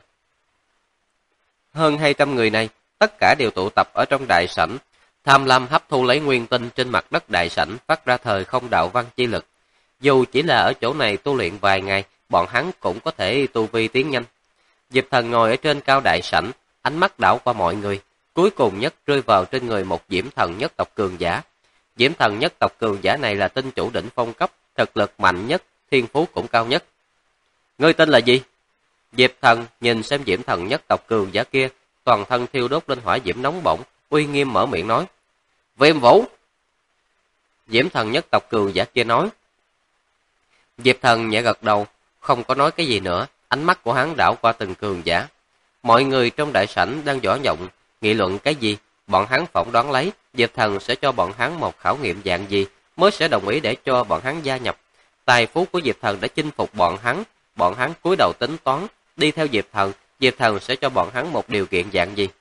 Hơn 200 người này, tất cả đều tụ tập ở trong đại sảnh, tham lam hấp thu lấy nguyên tinh trên mặt đất đại sảnh phát ra thời không đạo văn chi lực. Dù chỉ là ở chỗ này tu luyện vài ngày, bọn hắn cũng có thể tu vi tiến nhanh. Diệp Thần ngồi ở trên cao đại sảnh, ánh mắt đảo qua mọi người, cuối cùng nhất rơi vào trên người một diễm thần nhất tộc cường giả. Diễm thần nhất tộc cường giả này là tinh chủ đỉnh phong cấp, thực lực mạnh nhất, thiên phú cũng cao nhất. Ngươi tên là gì? Diệp Thần nhìn xem diễm thần nhất tộc cường giả kia, toàn thân thiêu đốt lên hỏa diễm nóng bỏng, uy nghiêm mở miệng nói. Viêm Vũ! Diễm thần nhất tộc cường giả kia nói. Diệp Thần nhẹ gật đầu, không có nói cái gì nữa, ánh mắt của hắn đảo qua từng cường giả. Mọi người trong đại sảnh đang võ nhộng, nghị luận cái gì, bọn hắn phỏng đoán lấy, Diệp Thần sẽ cho bọn hắn một khảo nghiệm dạng gì, mới sẽ đồng ý để cho bọn hắn gia nhập. Tài phú của Diệp Thần đã chinh phục bọn hắn cúi đầu tính toán, đi theo Diệp Thần sẽ cho bọn hắn một điều kiện dạng gì.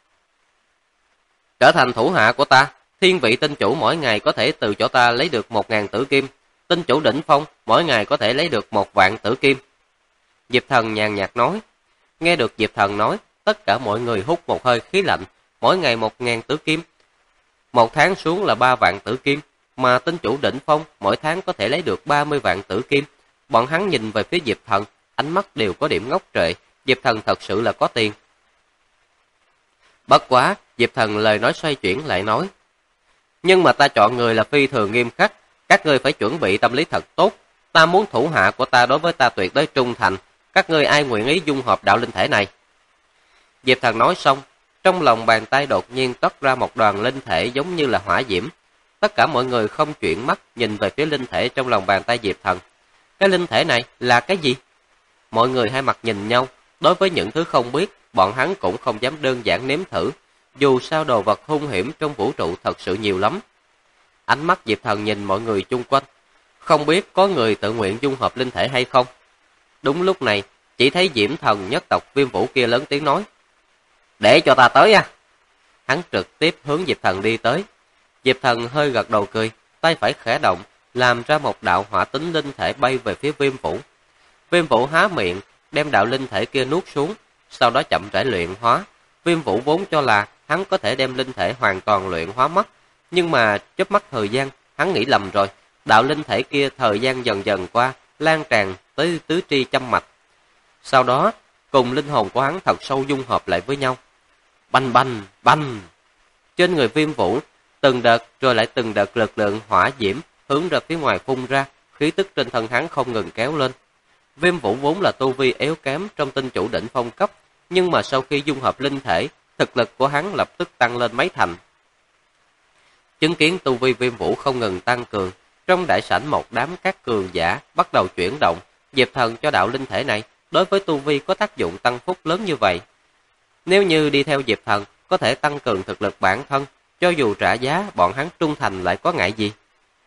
Trở thành thủ hạ của ta, thiên vị tinh chủ mỗi ngày có thể từ chỗ ta lấy được 1000 tử kim, tinh chủ đỉnh phong mỗi ngày có thể lấy được 1 vạn tử kim. Diệp Thần nhàn nhạt nói. Nghe được Diệp Thần nói, tất cả mọi người hút một hơi khí lạnh, mỗi ngày 1000 tử kim. Một tháng xuống là 3 vạn tử kim, mà tinh chủ đỉnh phong mỗi tháng có thể lấy được 30 vạn tử kim. Bọn hắn nhìn về phía Diệp Thần, ánh mắt đều có điểm ngốc trệ, Diệp Thần thật sự là có tiền. Bất quá, Diệp Thần lời nói xoay chuyển lại nói, nhưng mà ta chọn người là phi thường nghiêm khắc, các ngươi phải chuẩn bị tâm lý thật tốt, ta muốn thủ hạ của ta đối với ta tuyệt đối trung thành, các ngươi ai nguyện ý dung hợp đạo linh thể này. Diệp Thần nói xong, trong lòng bàn tay đột nhiên toát ra một đoàn linh thể giống như là hỏa diễm. Tất cả mọi người không chuyển mắt nhìn về phía linh thể trong lòng bàn tay Diệp Thần. Cái linh thể này là cái gì? Mọi người hai mặt nhìn nhau, đối với những thứ không biết, bọn hắn cũng không dám đơn giản nếm thử, dù sao đồ vật hung hiểm trong vũ trụ thật sự nhiều lắm. Ánh mắt Diệp Thần nhìn mọi người chung quanh, không biết có người tự nguyện dung hợp linh thể hay không. Đúng lúc này, chỉ thấy Diễm Thần nhất tộc Viêm Vũ kia lớn tiếng nói, để cho ta tới à. Hắn trực tiếp hướng Diệp Thần đi tới. Diệp Thần hơi gật đầu cười, tay phải khẽ động, làm ra một đạo hỏa tính linh thể bay về phía Viêm Vũ. Viêm Vũ há miệng, đem đạo linh thể kia nuốt xuống, sau đó chậm rãi luyện hóa. Viêm Vũ vốn cho là hắn có thể đem linh thể hoàn toàn luyện hóa mất, nhưng mà chớp mắt thời gian, hắn nghĩ lầm rồi. Đạo linh thể kia thời gian dần dần qua, lan tràn tới tứ tri trăm mạch. Sau đó, cùng linh hồn của hắn thật sâu dung hợp lại với nhau. Bành bành, bành. Trên người Viêm Vũ, từng đợt rồi lại từng đợt lực lượng hỏa diễm hướng ra phía ngoài phun ra, khí tức trên thân hắn không ngừng kéo lên. Viêm Vũ vốn là tu vi yếu kém trong tinh chủ đỉnh phong cấp, nhưng mà sau khi dung hợp linh thể, thực lực của hắn lập tức tăng lên mấy thành. Chứng kiến tu vi Viêm Vũ không ngừng tăng cường, trong đại sảnh một đám các cường giả bắt đầu chuyển động. Diệp Thần cho đạo linh thể này đối với tu vi có tác dụng tăng phúc lớn như vậy. Nếu như đi theo Diệp Thần có thể tăng cường thực lực bản thân, cho dù trả giá bọn hắn trung thành lại có ngại gì.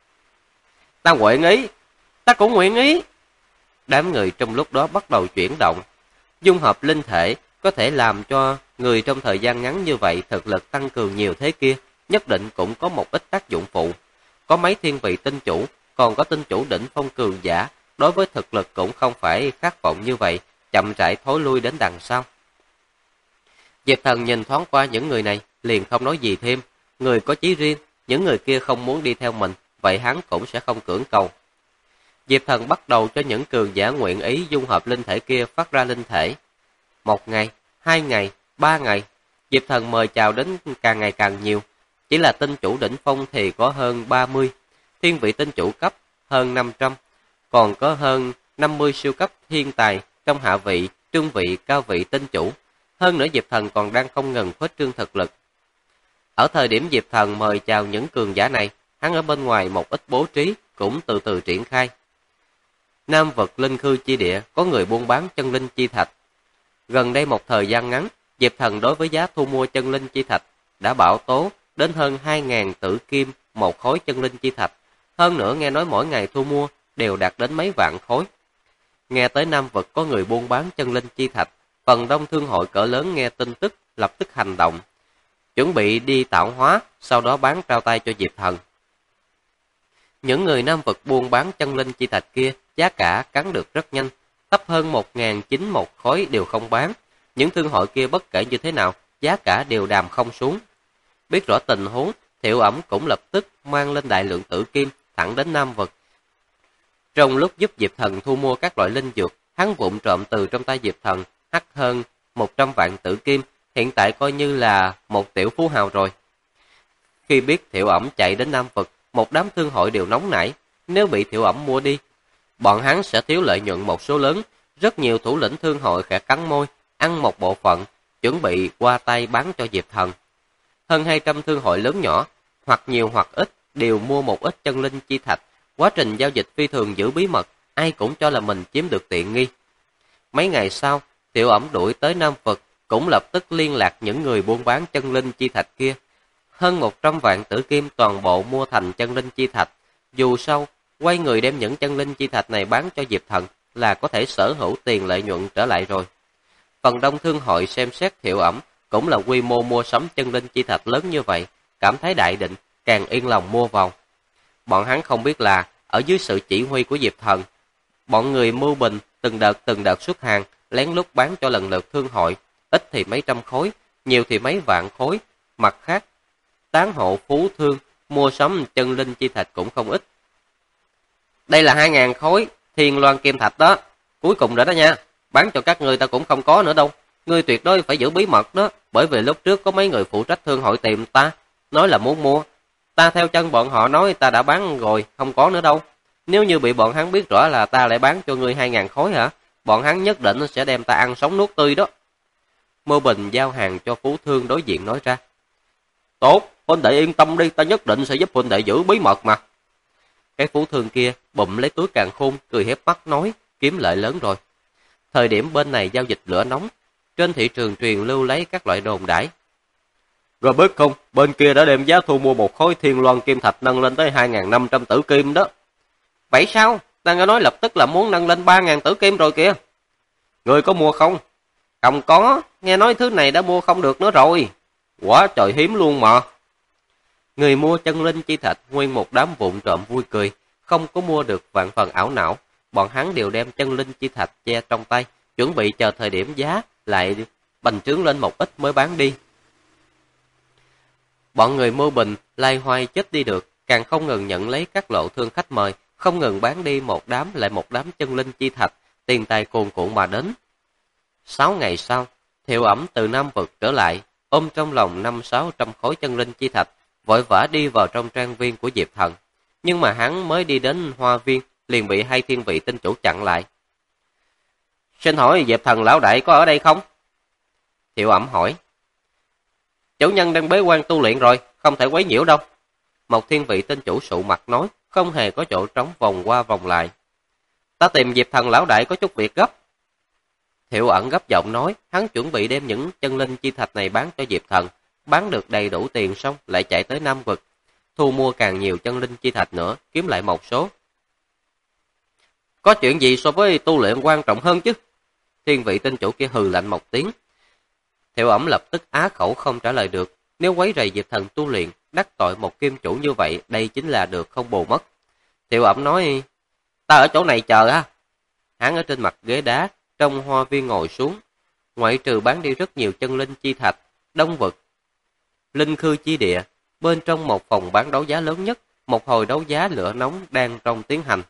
Ta nguyện ý, ta cũng nguyện ý. Đám người trong lúc đó bắt đầu chuyển động. Dung hợp linh thể có thể làm cho người trong thời gian ngắn như vậy thực lực tăng cường nhiều thế kia, nhất định cũng có một ít tác dụng phụ. Có mấy thiên vị tinh chủ, còn có tinh chủ đỉnh phong cường giả, đối với thực lực cũng không phải khát vọng như vậy, chậm rãi thối lui đến đằng sau. Diệp Thần nhìn thoáng qua những người này, liền không nói gì thêm. Người có chí riêng, những người kia không muốn đi theo mình, vậy hắn cũng sẽ không cưỡng cầu. Diệp Thần bắt đầu cho những cường giả nguyện ý dung hợp linh thể kia phát ra linh thể. 1 ngày, 2 ngày, 3 ngày, Diệp Thần mời chào đến càng ngày càng nhiều. Chỉ là tinh chủ đỉnh phong thì có hơn 30, thiên vị tinh chủ cấp hơn 500, còn có hơn 50 siêu cấp thiên tài trong hạ vị, trung vị, cao vị tinh chủ. Hơn nữa Diệp Thần còn đang không ngừng khuếch trương thực lực. Ở thời điểm Diệp Thần mời chào những cường giả này, hắn ở bên ngoài một ít bố trí cũng từ từ triển khai. Nam vực linh khư chi địa có người buôn bán chân linh chi thạch. Gần đây một thời gian ngắn, Diệp Thần đối với giá thu mua chân linh chi thạch đã bảo tố đến hơn 2.000 tử kim một khối chân linh chi thạch. Hơn nữa nghe nói mỗi ngày thu mua đều đạt đến mấy vạn khối. Nghe tới Nam vực có người buôn bán chân linh chi thạch, phần đông thương hội cỡ lớn nghe tin tức lập tức hành động, chuẩn bị đi tạo hóa, sau đó bán trao tay cho Diệp Thần. Những người Nam vực buôn bán chân linh chi thạch kia, giá cả cắn được rất nhanh, thấp hơn 1.900 một khối đều không bán. Những thương hội kia bất kể như thế nào, giá cả đều đàm không xuống. Biết rõ tình huống, Thiệu Ẩm cũng lập tức mang lên đại lượng tử kim, thẳng đến Nam vực. Trong lúc giúp Diệp Thần thu mua các loại linh dược, hắn vụng trộm từ trong tay Diệp Thần hắt hơn 100 vạn tử kim, hiện tại coi như là một tiểu phú hào rồi. Khi biết Thiệu Ẩm chạy đến Nam vực, một đám thương hội đều nóng nảy, nếu bị Thiệu Ẩm mua đi, bọn hắn sẽ thiếu lợi nhuận một số lớn. Rất nhiều thủ lĩnh thương hội khẽ cắn môi, ăn một bộ phận, chuẩn bị qua tay bán cho Diệp Thần. Hơn 200 thương hội lớn nhỏ, hoặc nhiều hoặc ít, đều mua một ít chân linh chi thạch. Quá trình giao dịch phi thường giữ bí mật, ai cũng cho là mình chiếm được tiện nghi. Mấy ngày sau, Thiệu Ẩm đuổi tới Nam vực, cũng lập tức liên lạc những người buôn bán chân linh chi thạch kia. Hơn 100 vạn tử kim toàn bộ mua thành chân linh chi thạch. Dù sao, quay người đem những chân linh chi thạch này bán cho Diệp Thần là có thể sở hữu tiền lợi nhuận trở lại rồi. Phần đông thương hội xem xét Thiệu Ẩm cũng là quy mô mua sắm chân linh chi thạch lớn như vậy, cảm thấy đại định, càng yên lòng mua vào. Bọn hắn không biết là, ở dưới sự chỉ huy của Diệp Thần, bọn người mưu bình từng đợt xuất hàng, lén lút bán cho lần lượt thương hội, ít thì mấy trăm khối, nhiều thì mấy vạn khối. Mặt khác, tán hộ phú thương, mua sắm chân linh chi thạch cũng không ít. Đây là 2.000 khối thiên loan kim thạch đó, cuối cùng rồi đó nha, bán cho các ngươi ta cũng không có nữa đâu. Ngươi tuyệt đối phải giữ bí mật đó, bởi vì lúc trước có mấy người phụ trách thương hội tìm ta, nói là muốn mua. Ta theo chân bọn họ nói ta đã bán rồi, không có nữa đâu. Nếu như bị bọn hắn biết rõ là ta lại bán cho ngươi 2.000 khối hả, bọn hắn nhất định sẽ đem ta ăn sống nuốt tươi đó. Mơ Bình giao hàng cho phú thương đối diện nói ra. Tốt, huynh đệ yên tâm đi, ta nhất định sẽ giúp huynh đệ giữ bí mật mà. Cái phú thương kia bụm lấy túi càn khôn, cười hép mắt nói, kiếm lợi lớn rồi. Thời điểm bên này giao dịch lửa nóng, trên thị trường truyền lưu lấy các loại đồn đãi. Rồi biết không, bên kia đã đem giá thu mua một khối thiên loan kim thạch nâng lên tới 2.500 tử kim đó. Vậy sao? Ta nghe nói lập tức là muốn nâng lên 3.000 tử kim rồi kìa. Người có mua không? Không có, nghe nói thứ này đã mua không được nữa rồi. Quá trời hiếm luôn mà. Người mua chân linh chi thạch nguyên một đám vụn trộm vui cười, không có mua được vạn phần ảo não. Bọn hắn đều đem chân linh chi thạch che trong tay, chuẩn bị chờ thời điểm giá lại bành trướng lên một ít mới bán đi. Bọn người mua bình lai hoay chết đi được, càng không ngừng nhận lấy các lộ thương khách mời, không ngừng bán đi một đám lại một đám chân linh chi thạch, tiền tài cuồn cuộn mà đến. 6 ngày sau, Thiệu Ẩm từ Nam Vực trở lại, ôm trong lòng 500-600 khối chân linh chi thạch, vội vã đi vào trong trang viên của Diệp Thần. Nhưng mà hắn mới đi đến hoa viên, liền bị hai thiên vị tinh chủ chặn lại. Xin hỏi Diệp Thần lão đại có ở đây không? Thiệu Ẩm hỏi. Chủ nhân đang bế quan tu luyện rồi, không thể quấy nhiễu đâu. Một thiên vị tinh chủ sụ mặt nói, không hề có chỗ trống vòng qua vòng lại. Ta tìm Diệp Thần lão đại có chút việc gấp. Thiệu Ẩn gấp giọng nói, hắn chuẩn bị đem những chân linh chi thạch này bán cho Diệp Thần, bán được đầy đủ tiền xong lại chạy tới Nam Vực, thu mua càng nhiều chân linh chi thạch nữa, kiếm lại một số. Có chuyện gì so với tu luyện quan trọng hơn chứ? Thiên vị tinh chủ kia hừ lạnh một tiếng. Thiệu Ẩm lập tức á khẩu không trả lời được, nếu quấy rầy Diệp Thần tu luyện, đắc tội một kim chủ như vậy, đây chính là được không bù mất. Thiệu Ẩm nói, ta ở chỗ này chờ ha. Hắn ở trên mặt ghế đá, trong hoa viên ngồi xuống, ngoại trừ bán đi rất nhiều chân linh chi thạch, Đông Vực, Linh Khư chi địa, bên trong một phòng bán đấu giá lớn nhất, một hồi đấu giá lửa nóng đang trong tiến hành.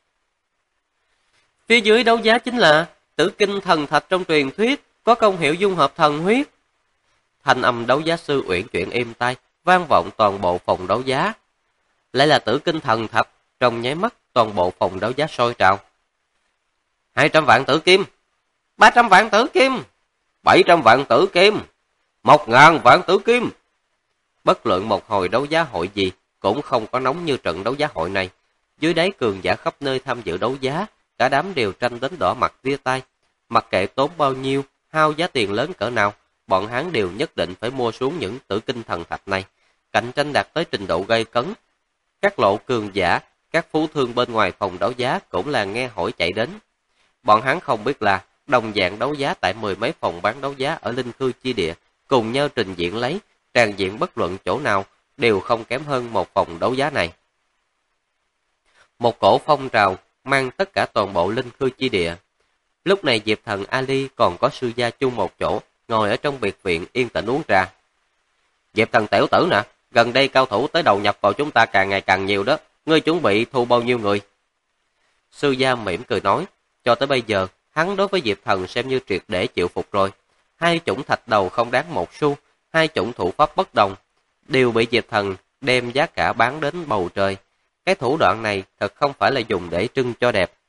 Phía dưới đấu giá chính là Tử Kinh thần thạch trong truyền thuyết, có công hiệu dung hợp thần huyết. Thanh âm đấu giá sư uyển chuyển êm tai, vang vọng toàn bộ phòng đấu giá. Lại là Tử Kinh thần thạch, trong nháy mắt toàn bộ phòng đấu giá sôi trào. 200 vạn tử kim, 300 vạn tử kim, 700 vạn tử kim, 1.000 vạn tử kim. Bất luận một hồi đấu giá hội gì cũng không có nóng như trận đấu giá hội này. Dưới đáy cường giả khắp nơi tham dự đấu giá, cả đám đều tranh đến đỏ mặt ria tai. Mặc kệ tốn bao nhiêu, hao giá tiền lớn cỡ nào, bọn hắn đều nhất định phải mua xuống những tử kinh thần thạch này. Cạnh tranh đạt tới trình độ gay cấn. Các lộ cường giả, các phú thương bên ngoài phòng đấu giá cũng là nghe hỏi chạy đến. Bọn hắn không biết là đồng dạng đấu giá tại 10 mấy phòng bán đấu giá ở Linh Khư chi địa, cùng nhau trình diễn lấy, tràn diện bất luận chỗ nào đều không kém hơn một phòng đấu giá này. Một cổ phong trào mang tất cả toàn bộ Linh Khư chi địa. Lúc này Diệp Thần Ali còn có sư gia chung một chỗ, ngồi ở trong biệt viện yên tĩnh uống trà. Diệp Thần tiểu tử nè, gần đây cao thủ tới đầu nhập vào chúng ta càng ngày càng nhiều đó, ngươi chuẩn bị thu bao nhiêu người? Sư gia mỉm cười nói, cho tới bây giờ, hắn đối với Diệp Thần xem như triệt để chịu phục rồi. Hai chủng thạch đầu không đáng một xu, hai chủng thủ pháp bất đồng, đều bị Diệp Thần đem giá cả bán đến bầu trời. Cái thủ đoạn này thật không phải là dùng để trưng cho đẹp,